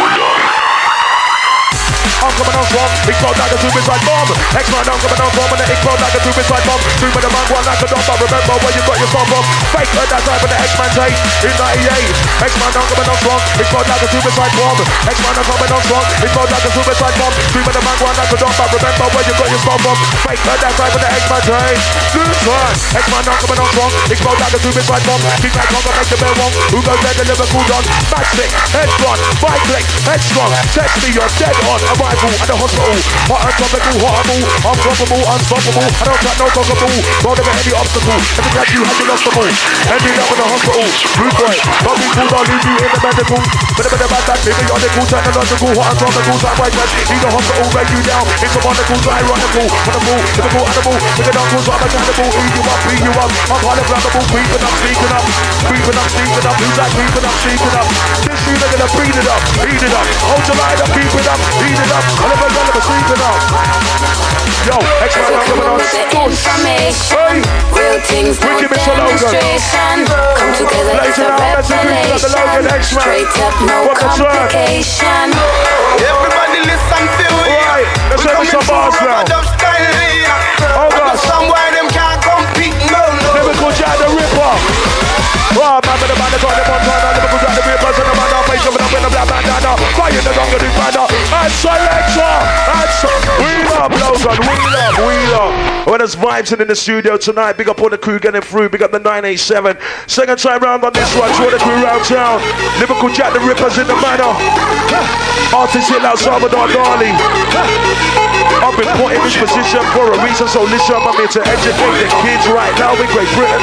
I'm coming on strong, explode like a suicide bomb. X-Man, I'm coming on strong, and it explode like a suicide bomb. Through with the man, one like a dog, but remember where you got your song from. Fake heard that time when the X-Man take in 98. X-Man, I'm coming on strong, explode like a suicide bomb. X-Man, I'm coming on strong, explode like a suicide bomb. Through with the man, one like a dog, but remember where you got your song from. Fake heard that time when the X-Man take. This one, X-Man, I'm coming on strong, explode like a suicide bomb. King like Kong, make the bell wrong. Who goes there, the Liverpool done. Magic, head run, fight click, head strong. Text me, you're dead on. Arrival at the hospital. Hot atomical, horrible, unstoppable, unstoppable. I don't got no cockable. Roll never any obstacle. Every time you had you lost the ball. Ending up in the hospital. Rude boy, not people don't leave you in the medical. But the bad that baby, you're the cool, technological, hot atomical, side white test. Need the hospital, break you down. It's a wonderful, ironical, wonderful, typical animal. Look at uncles, I'm a cannibal. Eat you up, beat you up. I'm hologrammable, creeping up, sneaking up. Creeping up, sneaking up. Who's that creeping up, sneaking up? This shit, they're gonna beat it up, beat it up. Hold your line up, keep it up, beat it up. Never sleeping up. Yo, X-Man, I'm coming on. Hey, real things, no demonstration. Come together, it's a revelation. Straight up, no complication. Everybody listen to it. Right, let's have some bars now. Oh God, somewhere them can't compete. No. Liverpool Jack the Ripper. Oh, man, the man, the God, the Montana, Liverpool Jack the Ripper, and the man, I'm facing with a black bandana. Fire the gun, the banner. And selector. We love Logan, we love. When Brothers vibes in the studio tonight. Big up all the crew getting through. Big up the 987. Second time round on this one. Show the crew round town. Liverpool Jack the Rippers in the manor. Artist hit out Salvador Dali. I've been put in this position for a reason, so listen, I'm here to educate the kids right now in Great Britain.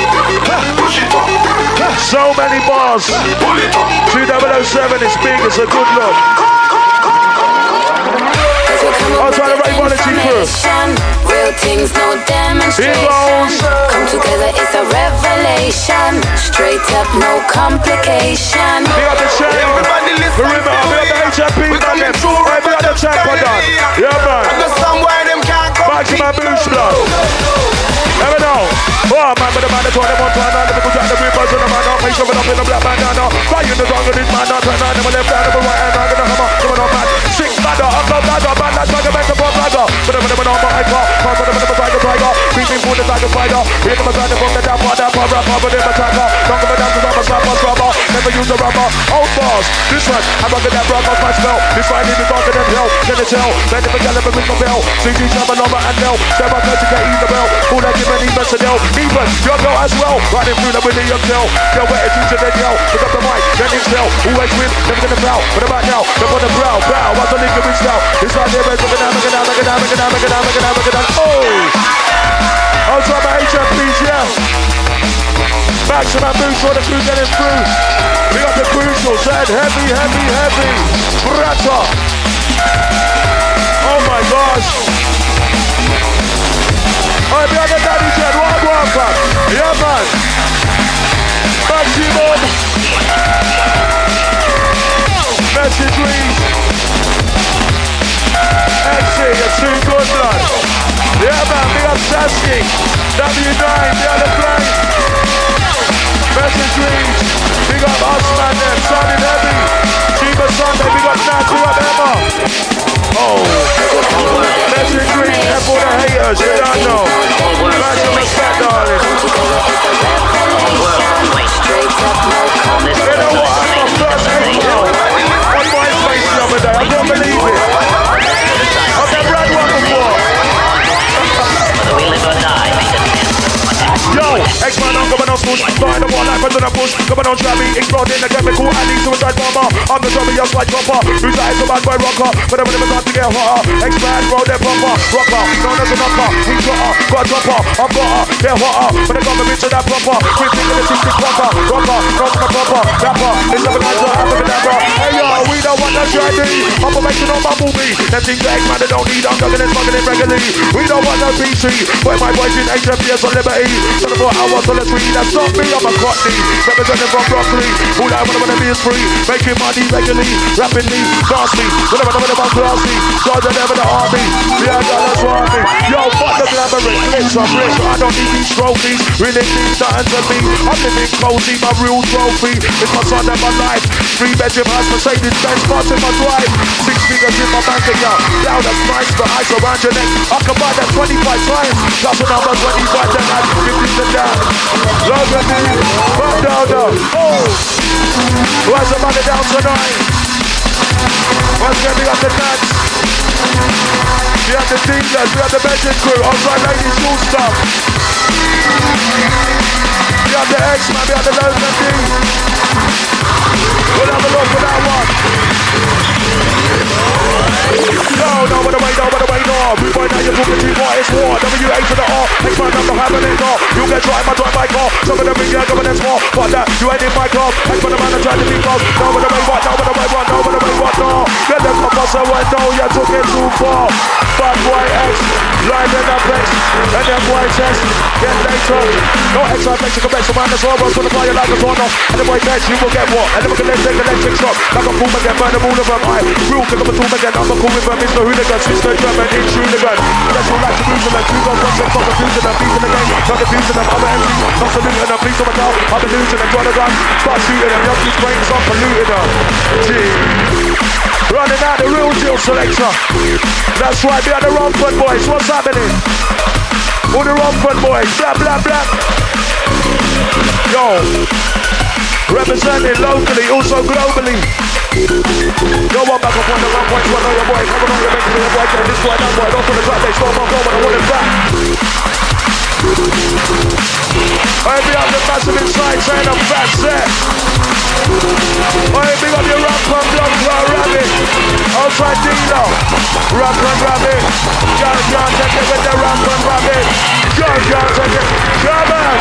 So many bars. 2007 is big, it's a good look. I'll try to write quality crew. Real things, no demonstration. Come together, it's a revelation. Straight up, no complication. We got the chain. Remember, we got the HMP, man. We got the tank on that. Yeah, man. Maximum boost blood. Never know. Oh, man, but the man that's on them on time. Never go down the rippers on the man. Make sure we're up in the black bandana. Fly in the wrong of this man. Not turn on. Never left hand, never right hand. I'm gonna hammer. Coming on, man. Six ladder. I'm not ladder. Man, that's like a back and forth ladder. But I'm never on my car. Pass on the tiger. Creeping for the tiger spider. Here come a tiger from the down part. That part, but never attacker. Don't give a damn to I'm a slapper, scrubber. Never use a rubber. Old bars. This one, I'm rocking that rubber. My spell. This one, in the darker than hell. Can it tell? Then if I get up and ring my bell. CG, Shabba, Nova, and Nell. Step up, to get either bell. Who let you many personnel? Even your girl as well. Riding through the window, your girl. They'll wet a teacher, then yell. Pick up the mic, then excel. Always win, never gonna foul. What about now? They're on the brow. What's the link of reach now? This right there, make it down. Oh! I'll try my HMPs, yeah. Maximum boost for the crew getting through. We got the crucials, head heavy. Brata. Oh my gosh. Alright, we got the Daddy Jet, one back. Yeah, man. Maximum. Message reads. XC, you're too good, blood. Yeah, man, we got Sasky. W9, the other plane. Message reads. We got us, man, there. Sounding heavy. Cheaper Sunday, we got Nat, we got Emma. Oh. Message reads. That's for the haters, you don't know. Imagine respect, darling. You know what? I'm my first angel. On my face the other day. I don't believe it. I've never had one before. Yo, X-Man, I'm coming on push. Find the one life under the bush. Coming on Travi, exploding the chemical alley, suicide bomber. I'm the zombie, just like Chopper. Who's like a bad boy rocker? But I'm never got to get hotter. X-Man, roll their bumper. Rocker, known as a knocker. We got her, got a dropper. I've got her, they're hotter. But they got me bitch to that proper. We're thinking of 60 rocker. Rocker, not my proper. Rapper, it's never nice to have a rapper. Hey yo, we don't want that shiny. I'm a making on Bumblebee. Them things that X-Man they don't need. I'm dugging and smuggling it regularly. We don't want no PC. But my boys in HMPS on Liberty. 24 hours on the street, that's not me, I'm a cockney. Representing from broccoli, all I wanna be is free. Making money regularly, rapidly, nasty. Whatever I'm classy, Georgia never the army. Yeah, that's what I mean. Yo, fuck the glamorous glitz, I'm rich. I don't need these trophies, really mean nothing to me. I'm living cozy, my real trophy. It's my son and my life. 3-bedroom house, Mercedes-Benz, parts in my drive. 6 figures in my bank account. Now that's nice, but I surround your neck. I can buy that 25 times. That's another 25 then I 50 to down. Love and me, back down now. Oh! Where's the money down tonight? Where's the we got the dance? We have the Dinglers, we have the Benjamin crew. Outside ladies, all stuff. We have the X-Man, we have the Love and D. We'll have a look for that one. No, by the way, no. We find out you're talking to what it's war. W-A to the R, X-Man number having it all. You get drive my car. Some of them big, yeah, governance more. But that, you ain't in my club. X-Man the man that tried to be close. No, by the way, what, no. Get them up, I went, no, you took it too far. Bad boy X, line in the flex. And then boy chest, get later. No extra flex, you can bet some man that's all. Gonna fly you like a tornado. And the boy text, you will get what? And then we can take electric shock. Like a boom again, burn them all of them. I real pick up a tool again. I'm a cool with them, Mr. Hooligan, Mr. German, in Hooligan. That's all like to lose them. Two guns, one fuck confusing them, beating the game. Not confusing them, I'm an MC. Not saluting them, please on my top. I've been losing them, trying to run. Start shooting them, young these brains, I'm polluting them. Gee. Running out the real deal selector. That's right, we are the Romford boys. What's happening? All the Romford boys. Blah, blah, blah. Yo. Representing locally, also globally. Go on back up on the 1.1. Know your boy. Come on, your boy. This boy, that boy. Don't put the trap. They stole my phone when I want it back. I big up the massive inside saying I'm fat set. I big up your rap and blood clot rabbit. Outside Dino. Rap and rabbit. Girl can't take it with the rap and rabbit. Girl can't take it. Come on.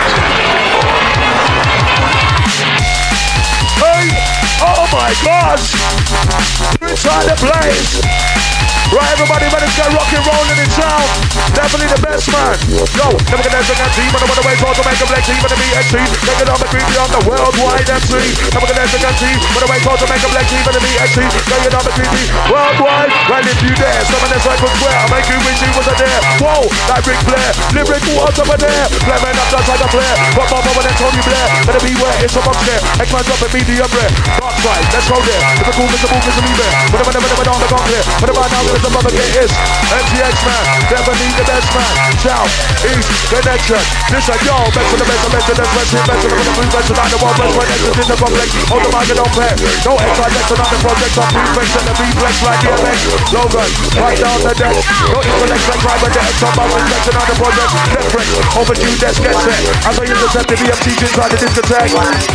Hey. Oh my gosh. Inside the place. Right, everybody, better get rock and roll in the town. Definitely the best man. Yo, never gonna sing a team, but I'm on the way to make a black team, but I'm EXT. Take it on the creepy on the worldwide MC. Never gonna sing a team, but I'm on the way to make a black team, but I'm EXT. Take it on the creepy worldwide. Well, if you there, some of the cycles swear, I'll make you wish you was there. Whoa, that Ric Flair, lyric what's up in there. Flamin' up just like a flare. But my mama then Tony Blair. Better beware, it's a box there. X-Man drop it, medium rare. Dark side, let's go there. If a cool, Mr. Book is a me bear. But I'm on the gong clear. But I'm now the mother get is MTX man, definitely the best man. South, East, connection. This is yo, best of the best, best of the best, best of the blue, best of the one, best when it's in the complex. Hold the mic and don't play. No extra next on the project, on reflex and the reflex like DMX. Logan, right down the deck. No intellect like right with the extra box reflection on the project. Left flex, overdue desk, get set. As I intercept the BMT inside the discotheque.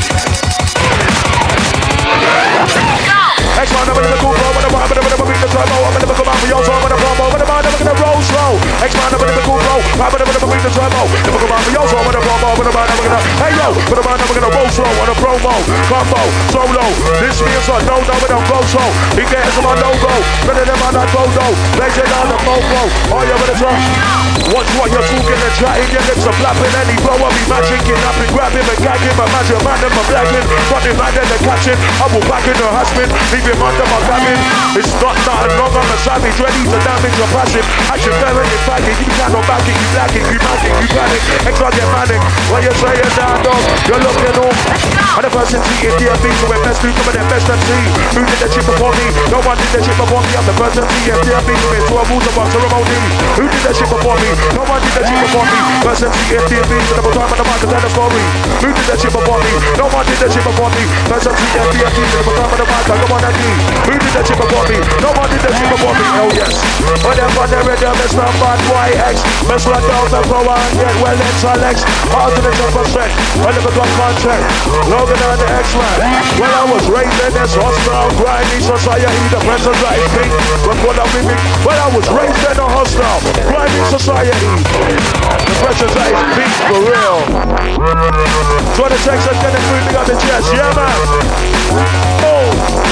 X-Man, I'm gonna cool, bro, I'm gonna beat the turbo, I'm gonna come out for your song, I'm gonna promo, I'm gonna roll slow. X-Man, I'm gonna cool, bro, I'm gonna beat the turbo, I'm gonna come out for your song, I'm gonna promo, I'm gonna, hey yo, I'm gonna roll slow on a promo, combo, solo. This means a no, we don't go slow. He gets my logo, better than my photo, legend on the Movo. All you gonna try? Watch what you're talking and chatting, your lips are flapping, and he blow up, he magic, kidnapping, grab him and gag him, imagine man, and my blacking, running man, and the catching, I will back in the husband, leave him under my cabin. It's not nothing wrong, I'm a savage, ready to damage your passive. Action bearing it, bagging, you cannot back it, you lacking, you magic, you panic, extra get manic. When you say you're down, dog, you're looking off. And the person seeing DMV, so we're best to come in their best MC. Who did the shit before me? No one did the shit before me, I'm the person seeing DMV, so we're 12 rules of our ceremony. Who did the shit before me? No one did the shit before me. Person seeing DMV, so the time of the market, tell the story. Who did the shit before me? No one did the shit before me. Person seeing DMV, so the time of the market, come on and do. Who did the shit before me? No one did the shit before me. Oh yes. Whenever they're ready, Mr. Bad YX. Mr. Delta, go and get well intellect. Alternate percent. I never got contract. Logan and the X-Man. When I was raised in this hostile, grimy society, the presence that is pink. When I was raised in a hostile, grimy society, the presence that is pink for real. So the text is getting moving on the chest. Yeah, man. Oh.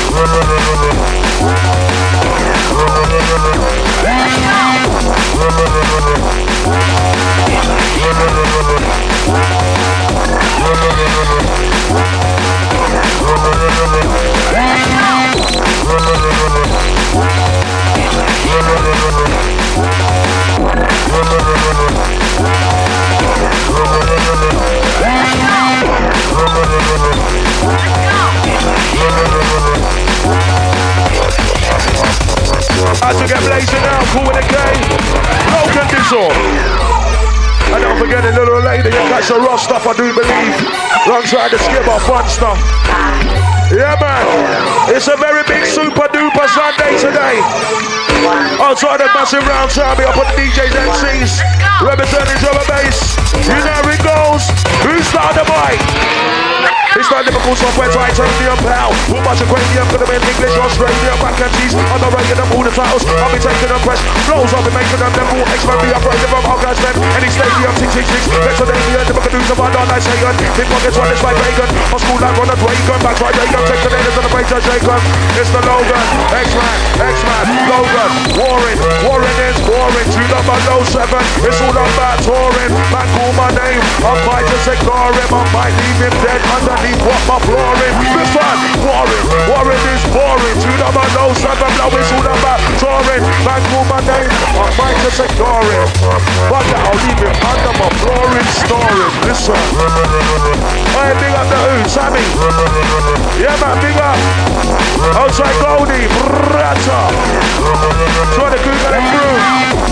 As we get blazing now, cool with the game. Logan Dizzle. And don't forget a little later, you catch the raw stuff, I do believe. Alongside the skipper, fun stuff. Yeah, man. It's a very big super duper Sunday today. Outside the massive round time, we up on the DJs MCs. Representing drum and bass. You know how it goes. Who's on the mic? It's not Liverpool software, titanium pal. Too much aquarium, could have been English, Australia, back and cheese. I'm not writing them all the titles, I'll be taking them fresh. Flows, I'll be making them all X-Men, be operating from Hogwarts, men. Any stadium, 666, Pennsylvania, the Buccaneers, the one on I say on. Big pockets, one is by Reagan. On school like Ronald Reagan, back by Reagan, take the natives on the break, Jacob. It's the Logan, X-Man, Logan, Warren is boring. 2007, it's all about touring. Man, call my name, I might just ignore him, I might leave him dead under. What my flooring, this one, Warren is boring. 2007, now it's all about touring. Man, call my name, I might just ignore him. But I'll leave him under my flooring story. Listen, hey, big up the who, Sammy. Yeah, man, big up. Outside Goldie, Brata. So the crew got it through.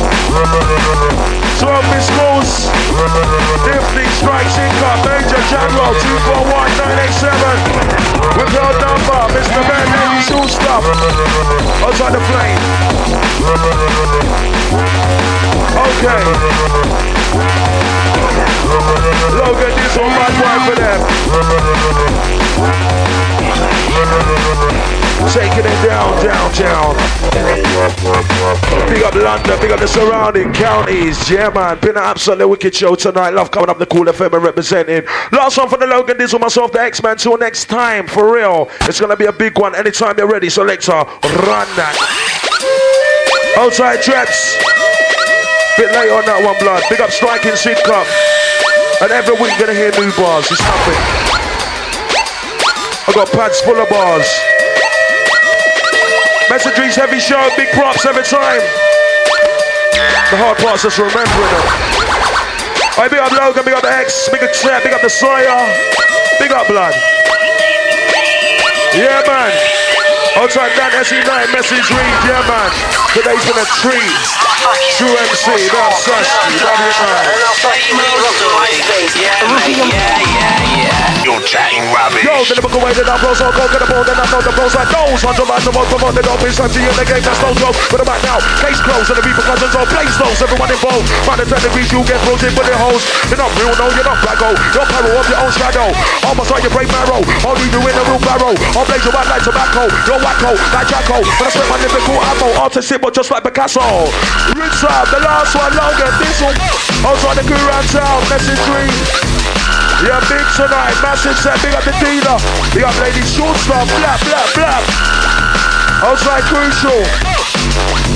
12 Miss Schools, Diffley Strikes Income, Major General 241987. With your number, Mr. Man, Navy Shoe Stuff. Outside the plane. Okay. Logan, this one bad boy for them. Taking it down. Big up London, big up the surrounding counties. Yeah, man, been an absolutely wicked show tonight. Love coming up the Cool FM and representing. Last one for the Logan Dizzle, myself, the X-Man. Till next time, for real. It's gonna be a big one anytime you're ready. Selector, run that. Outside traps. Bit late on that one, blood. Big up Striking Sid Cup. And every week you're gonna hear new bars. It's nothing. I got pads full of bars. Messageries, heavy show, big props every time. The hard part's just remembering them. Alright, big up Logan, big up the X, big up Trap, big up the Sawyer, big up Blood. Yeah, man. Outside Dan SE9, message read, yeah, man. Today's been a treat. True MC, that's Sasky, You're chatting rubbish. Yo, the lyrical way that I blow so cold, get a bone, then I know the blows like those. 100 lines of most promote, they don't be such in the game, that's no joke. But about now, case closed, and the repercussions all place those. Everyone involved, find the degrees, you get frozen for the hoes. You're not real, no, you're not braggo. You're pyro of your own shadow. Almost on your brave marrow, I'll leave you in a real barrow. I'll blaze you out like tobacco. You're wacko, like Jacko. When I spit my lyrical ammo, artistic, but just like Picasso. Rich up, the last one, Logan, this one. Also on the crew around town, message read. Yeah, big tonight, massive set, big up the dealer. Big up ladies, short stuff, blap. Outside Crucial.